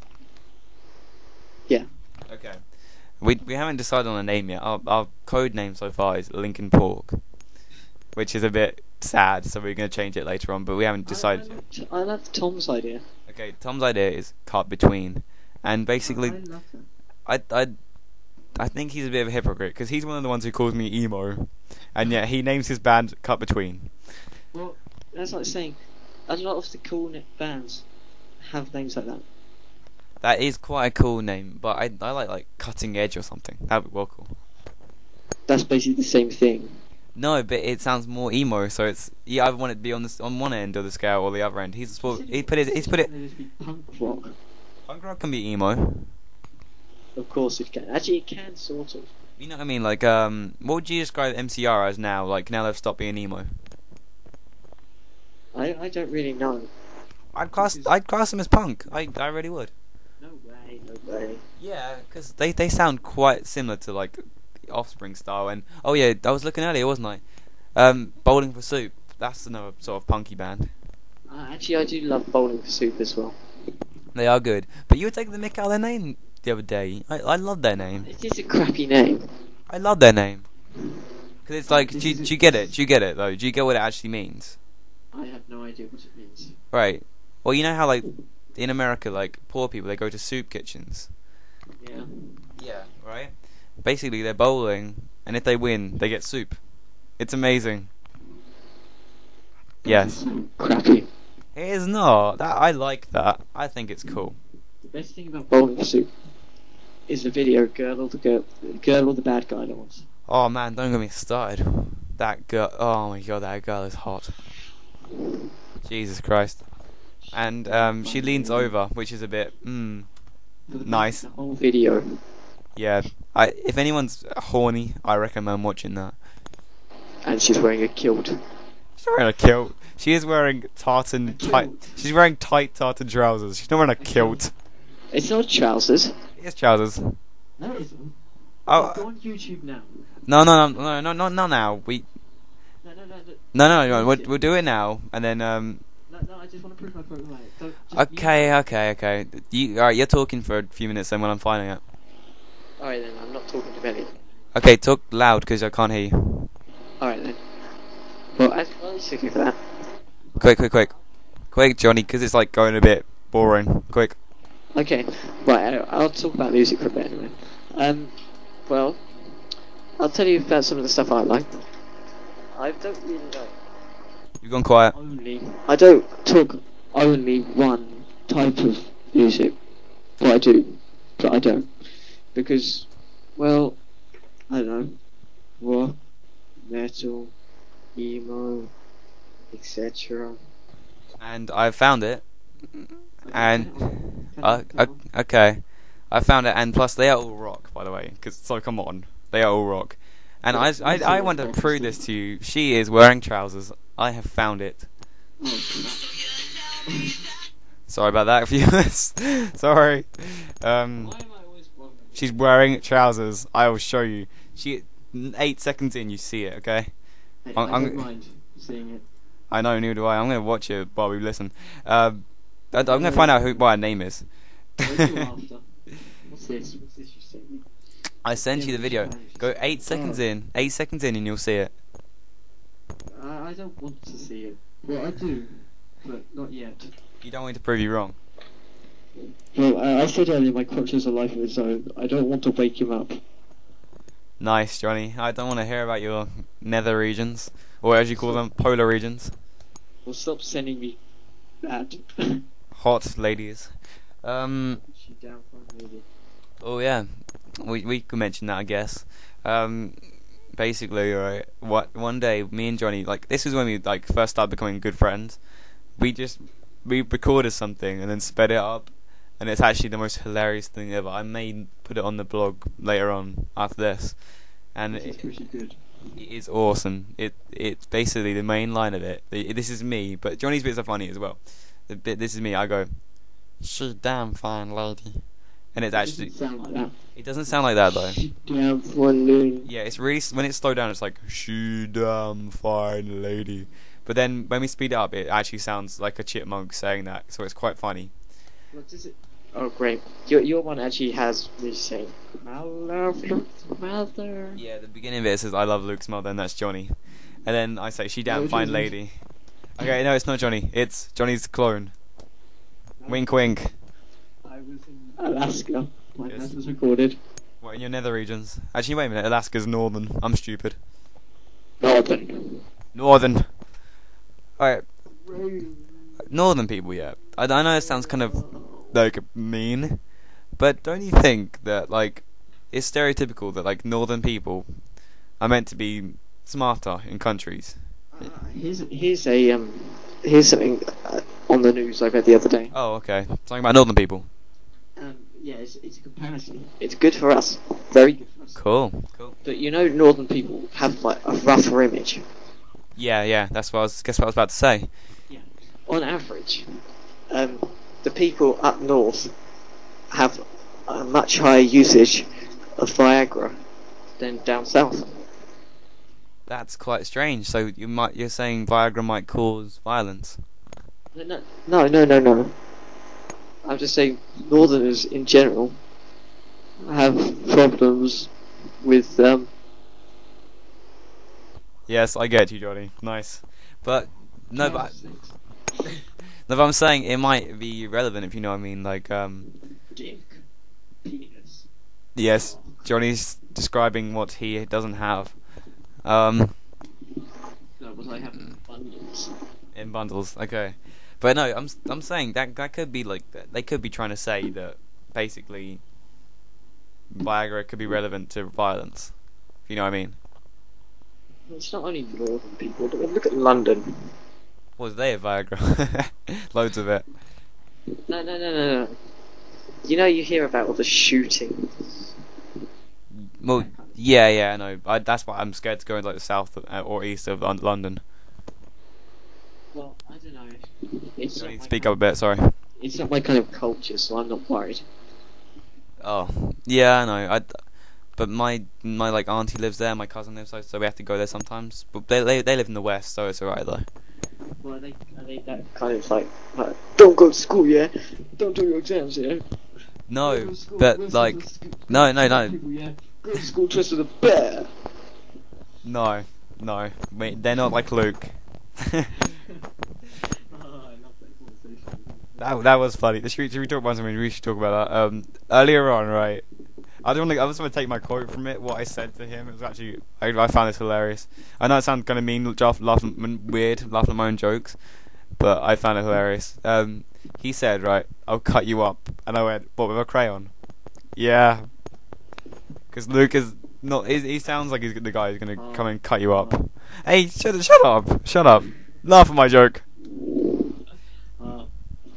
Yeah. Okay. We we haven't decided on a name yet. Our our code name so far is Linkin Pork, which is a bit sad. So we're gonna change it later on, but we haven't decided. I, I, loved, I loved Tom's idea. Okay, Tom's idea is cut between, and basically, I, I love that. I I I think he's a bit of a hypocrite because he's one of the ones who calls me emo, and yet he names his band Cut Between. Well, that's like saying a lot of the cool net bands have names like that. That is quite a cool name, but I I like like Cutting Edge or something. That'd be well cool. That's basically the same thing. No, but it sounds more emo, so it's you either want it to be on this on one end of the scale or the other end. He's well, he put it he's put it. Punk rock. Punk rock can be emo. Of course it can. Actually, it can sort of. You know what I mean? Like um, what would you describe M C R as now? Like now they've stopped being emo. I I don't really know. I'd class I'd class them as punk. I I really would. No way, no way. Yeah, because they they sound quite similar to like Offspring style. And oh yeah, I was looking earlier, wasn't I? Um, Bowling for Soup. That's another sort of punky band. Uh, actually, I do love Bowling for Soup as well. They are good, but you were taking the mick out of their name the other day. I I love their name. It is a crappy name. I love their name. Because it's like, do you, do you get it? Do you get it though? Do you get what it actually means? I have no idea what it means. Right. Well, you know how like in America, like poor people, they go to soup kitchens. Yeah. Yeah. Right. Basically, they're bowling, and if they win, they get soup. It's amazing. Yes. Crappy. It is not. That I like that. I think it's cool. The best thing about Bowling for Soup is the video girl or the girl, girl or the bad guy dance. Oh man, don't get me started. That girl. Oh my god, that girl is hot. Jesus Christ. And um, she leans over, which is a bit mm, nice. The whole video. Yeah. I if anyone's horny, I recommend watching that. And she's wearing a kilt. She's wearing a kilt. She is wearing tartan tight. She's wearing tight tartan trousers. She's not wearing a kilt. It's not trousers. It's trousers. No, it isn't. Oh. Go on YouTube now. No, no, no, no, no, no, no, now. We. No, no, no. No, no, no. We'll, we'll do it now, and then um. No, no. I just want to prove my point. Right. Don't, just Okay, you... okay, okay. You all right? You're talking for a few minutes, then when I'm finding it. Alright then. I'm not talking to Benny. Okay, talk loud because I can't hear you. Alright then. Well, as well, you looking for that. Quick, quick, quick, quick, Johnny, because it's like going a bit boring. Quick. Okay, right, I- I'll talk about music for a bit anyway. Um, well, I'll tell you about some of the stuff I like. I don't really like You've gone quiet. only, I don't talk only one type of music. Well, I do, but I don't. Because, well, I don't know, rock, metal, emo, et cetera. And I found it. And uh, uh, okay, I found it, and plus they are all rock, by the way. Because so come on, they are all rock. And I, I, I want to prove this to you. She is wearing trousers. I have found it. Sorry about that, viewers. Sorry. Um, Why am I always wrong? she's wearing trousers. I will show you. She eight seconds in, you see it. Okay. I, I'm- I I'm- don't mind seeing it. I know, neither do I. I'm gonna watch it while we listen. Um, I, I'm gonna find out who what her name is. Wait till after. What's this? What's this you sent me? I sent you the video. Go eight seconds in. Eight seconds in, and you'll see it. I, I don't want to see it. Well, I do, but not yet. You don't want me to prove you wrong. Well, I, I said earlier my crotch has a life of its own. I don't want to wake him up. Nice, Johnny. I don't want to hear about your nether regions, or as you call them, polar regions. Well, stop sending me that. Hot ladies. Um. She down for a maybe. Oh yeah, we we could mention that, I guess. Um. Basically, right. What one day, me and Johnny, like, this is when we like first started becoming good friends. We just we recorded something and then sped it up, and it's actually the most hilarious thing ever. I may put it on the blog later on after this, and This is it, pretty good. it is awesome. It it's basically the main line of it. The- This is me, but Johnny's bits are funny as well. The bit this is me. I go, she damn fine lady, and it's It actually doesn't sound like that. it doesn't sound like that though. She down for a loon. Yeah, it's really when it's slowed down, it's like she damn fine lady. But then when we speed it up, it actually sounds like a chipmunk saying that, so it's quite funny. What is it? Oh, great. Your your one actually has me saying, I love Luke's mother. Yeah, the beginning of it says I love Luke's mother, and that's Johnny. And then I say she damn No, it fine isn't. lady. Okay, no, it's not Johnny. It's Johnny's clone. Wink, wink. I was in Alaska. My Yes. yes. was recorded. What, in your nether regions? Actually, wait a minute. Alaska's northern. I'm stupid. Northern. Northern. Alright, northern people, yeah. I, I know it sounds kind of like mean, but don't you think that like it's stereotypical that like northern people are meant to be smarter in countries? Uh, here's here's a um here's something uh, on the news I read the other day. Oh, okay. Talking about northern people. Um, yeah, it's, it's a comparison. It's good for us. Very good for us. Cool. Cool. But you know, northern people have like a rougher image. Yeah, yeah. That's what I was. Guess what I was about to say. Yeah. On average, um, the people up north have a much higher usage of Viagra than down south. That's quite strange. So you might you're saying Viagra might cause violence? No, no, no, no, no. I'm just saying, northerners in general have problems with um. Yes, I get you, Johnny. Nice, but no, but no, but I'm saying it might be relevant if you know what I mean. Like, um, dick, penis. yes, Johnny's describing what he doesn't have. Um, No, but I have abundance. in bundles, okay. But no, I'm I'm saying that that could be like they could be trying to say that basically Viagra could be relevant to violence. If you know what I mean. It's not only northern people. Look at London. Was they a Viagra? Loads of it. No, no, no, no, no. You know, you hear about all the shootings. Well, yeah, yeah, I know. I, that's why I'm scared to go into like the south uh, or east of Lon- London. Well, I don't know. It's Johnny, not my speak kind up a bit. Sorry. of- It's not my kind of culture, so I'm not worried. Oh, yeah, I know. I, but my my like auntie lives there. My cousin lives there, so we have to go there sometimes. But they they, they live in the west, so it's alright though. Well, are they, are they that kind of like, like, don't go to school, yeah? Don't do your exams, yeah? Go No, to school, but listen like to sc- no, no, no, people, yeah? Go to school dressed as a bear. no, no. Wait, they're not like Luke. That that was funny. Should we, should we talk about something? We should talk about that. Um, earlier on, right? I don't. Wanna, I just want to take my quote from it. What I said to him. It was actually. I, I found this hilarious. I know it sounds kind of mean, laugh, laughing, weird, laughing at my own jokes, but I found it hilarious. Um, he said, "Right, I'll cut you up," and I went, "What, with a crayon?" Yeah, because Luke is not. He, he sounds like he's the guy who's gonna come and cut you up. Hey, shut shut up, shut up. Laugh at my joke. Uh,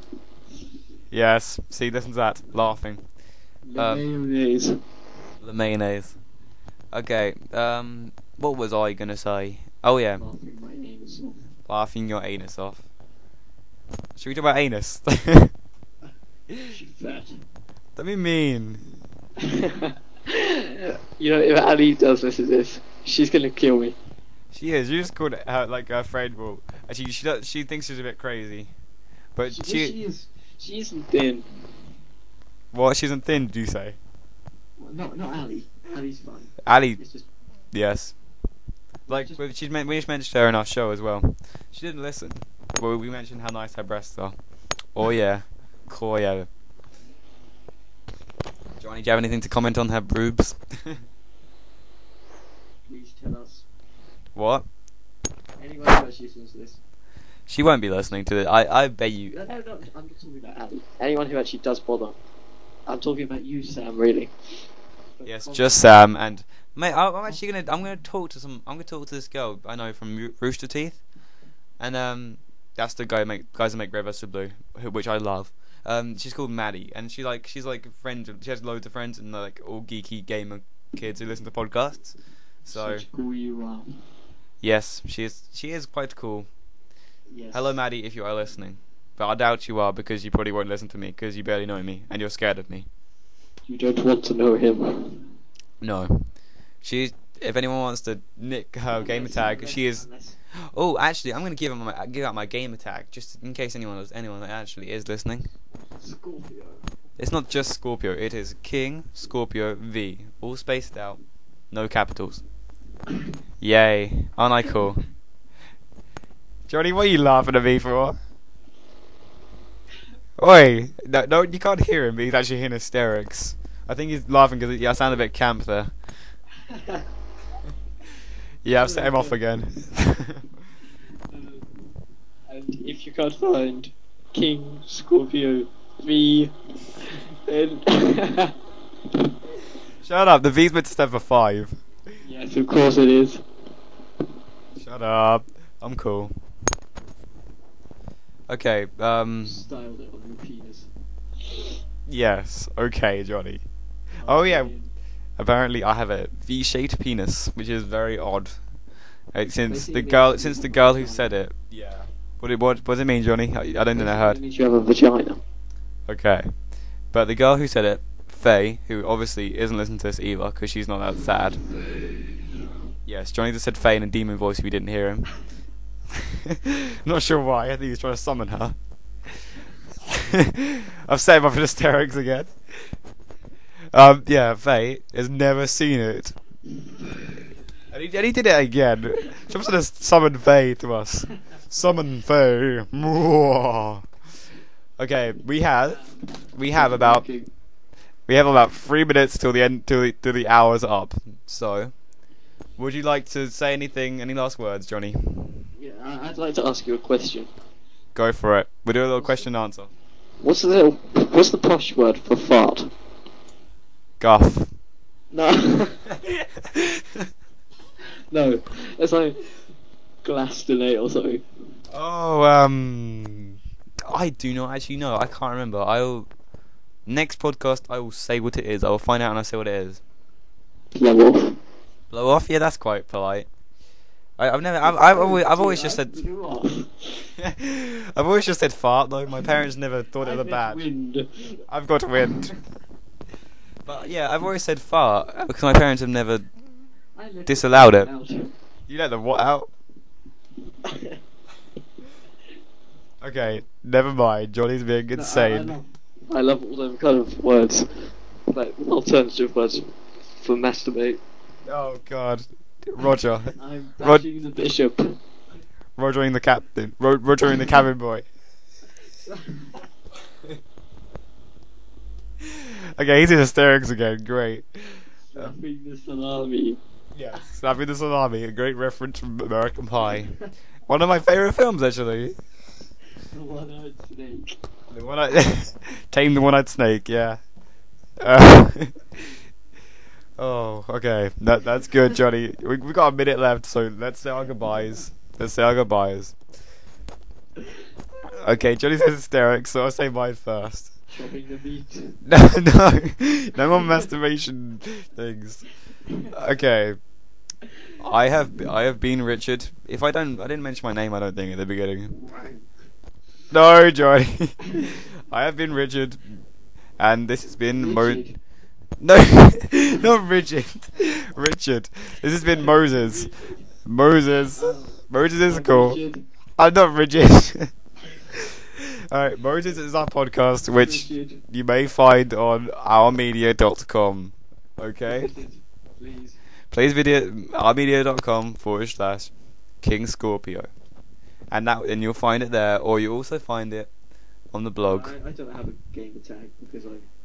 Yes. See, listen to that. Laughing. Um, mayonnaise. The mayonnaise. Okay, um, what was I gonna say? Oh yeah, Laughing my anus off. laughing your anus off. Should we talk about anus? She fat. Don't be mean. You know, if Ali does listen to this, she's gonna kill me. She is. You just called her like her friend. Well, actually, she does, she thinks she's a bit crazy, but She, she, she is. She isn't thin. what? She isn't thin. Did you say? Well, not not Ali. Ali's fine. Ali, It's just. yes. Like Just- well, she's meant, we just mentioned her in our show as well. She didn't listen. Well, we mentioned how nice her breasts are. Oh yeah, cool yeah. Johnny, do you have anything to comment on her boobs? Please tell us. What? Anyone who actually listens to this. She won't be listening to it. I, I bet you. No, no, no, I'm not talking about Ali. Anyone who actually does bother. I'm talking about you, Sam, really. But Yes, comment- just Sam and mate. I, I'm actually gonna. I'm gonna talk to some. I'm gonna talk to this girl I know from Roo- Rooster Teeth, and um, that's the guy who make guys that make Red vs Blue, who, which I love. Um, she's called Maddie, and she like she's like a friend. Of, she has loads of friends, and they're like all geeky gamer kids who listen to podcasts. So Such cool you are. yes, she is. She is quite cool. Yes. Hello, Maddie, if you are listening, but I doubt you are because you probably won't listen to me because you barely know me and you're scared of me. You don't want to know him. No, she. If anyone wants to nick her gamer tag, she is. Oh, actually, I'm gonna give out my give out my gamer tag just in case anyone anyone that actually is listening. Scorpio. It's not just Scorpio. It is King Scorpio V, all spaced out, no capitals. Yay! Aren't I cool? Johnny, what are you laughing at me for? Oi! No, no, you can't hear him. He's actually in hysterics. I think he's laughing because yeah, I sound a bit camp there. Yeah, I've set him off again. And if you can't find King Scorpio V, then Shut up. The V's meant to stand for five. yes, of course it is. Shut up. I'm cool. Okay. Um. Styled it on your penis. Yes. Okay, Johnny. Oh yeah. Apparently, I have a V-shaped penis, which is very odd. Uh, since the girl, since the girl who said it. Yeah. What it what, what does it mean, Johnny? I, I don't think I heard. It means you have a vagina. Okay. But the girl who said it, Faye, who obviously isn't listening to this either because she's not that sad. Yes, Johnny just said Faye in a demon voice if you didn't hear him. Not sure why. I think he was trying to summon her. I've set him up in hysterics again. Um, yeah, Faye has never seen it. And he, and he did it again. Someone has summoned Faye to us. Summon Faye. Okay, we have we have about we have about three minutes till the end till the, till the hour's up. So, would you like to say anything? Any last words, Johnny? Yeah, I- I'd like to ask you a question. Go for it. We'll do a little question and answer. What's the what's the posh word for fart? Guff. No. No, it's like glastonate or something. Oh, um, I do not actually know. I can't remember. I'll next podcast. I will say what it is. I will find out and I'll say what it is. Blow off. Blow off. Yeah, that's quite polite. I, I've never. I've, I've always. I've always just said. Blow off. I've always just said fart though. My parents never thought it was I bad. meant wind. I've got wind. But yeah, I've always said fart because my parents have never I let disallowed it. out. You let the what out? Okay, never mind. Johnny's being No, I- insane. I, love, I love all them kind of words, like alternative words for masturbate. Oh God, Roger, I'm Rod- bashing the bishop. Rogering the captain, Ro- Rogering the cabin boy. Okay, he's in hysterics again. Great. Slapping the salami. Yes, Snapping the Salami, a great reference from American Pie. One of my favourite films, actually. The one-eyed snake. The one I Tame the One-Eyed Snake, yeah. Uh, oh, okay. That that's good, Johnny. We we got a minute left, so let's say our goodbyes. Let's say our goodbyes. Okay, Johnny says hysterics, so I'll say mine first. Chopping the meat. No, no, no more masturbation things. Okay. I have I have been Richard. If I don't, I didn't mention my name. I don't think at the beginning. No, Johnny. I have been Richard, and this has been Mo. Richard. No, not Richard. Richard. This has been Moses. Moses. Moses is I'm cool. Richard. I'm not Richard. Alright, Moses is our podcast, which Richard. you may find on our media dot com. Okay? Richard, please. Please video ourmedia.com forward slash King Scorpio. And that and you'll find it there, or you'll also find it on the blog. I, I don't have a gamer tag because I've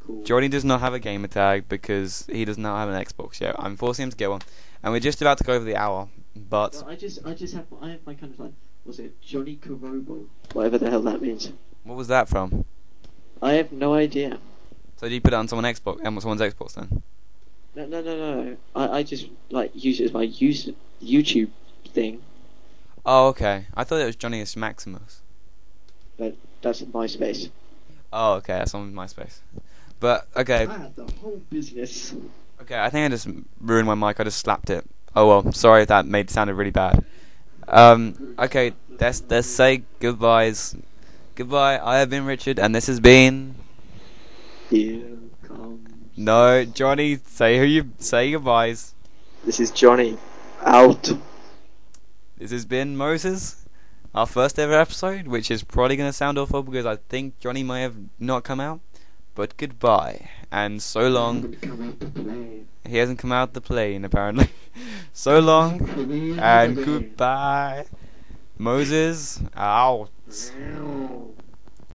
Cool. Johnny does not have a gamer tag because he does not have an Xbox yet. I'm forcing him to get one, and we're just about to go over the hour. But Well, I just, I just have, I have my kind of like, what's it, Johnny Carobo, whatever the hell that means. what was that from? I have no idea. So did you put it on someone's Xbox? And someone's Xbox then? No, no, no, no. I, I just like use it as my use YouTube thing. Oh, okay. I thought it was Johnny Maximus. But that's MySpace. Oh, okay. That's on MySpace. But okay, I have the whole business. okay. I think I just ruined my mic. I just slapped it. Oh well. Sorry if that made sounded really bad. Um. Okay. Let's let's say goodbyes. Goodbye. I have been Richard, and this has been. Here comes. No, Johnny. Say who you say goodbyes. This is Johnny. Out. This has been Moses, our first ever episode, which is probably going to sound awful because I think Johnny may have not come out. But goodbye, and so long. He hasn't come out the plane, apparently. So long, and goodbye. Moses, out.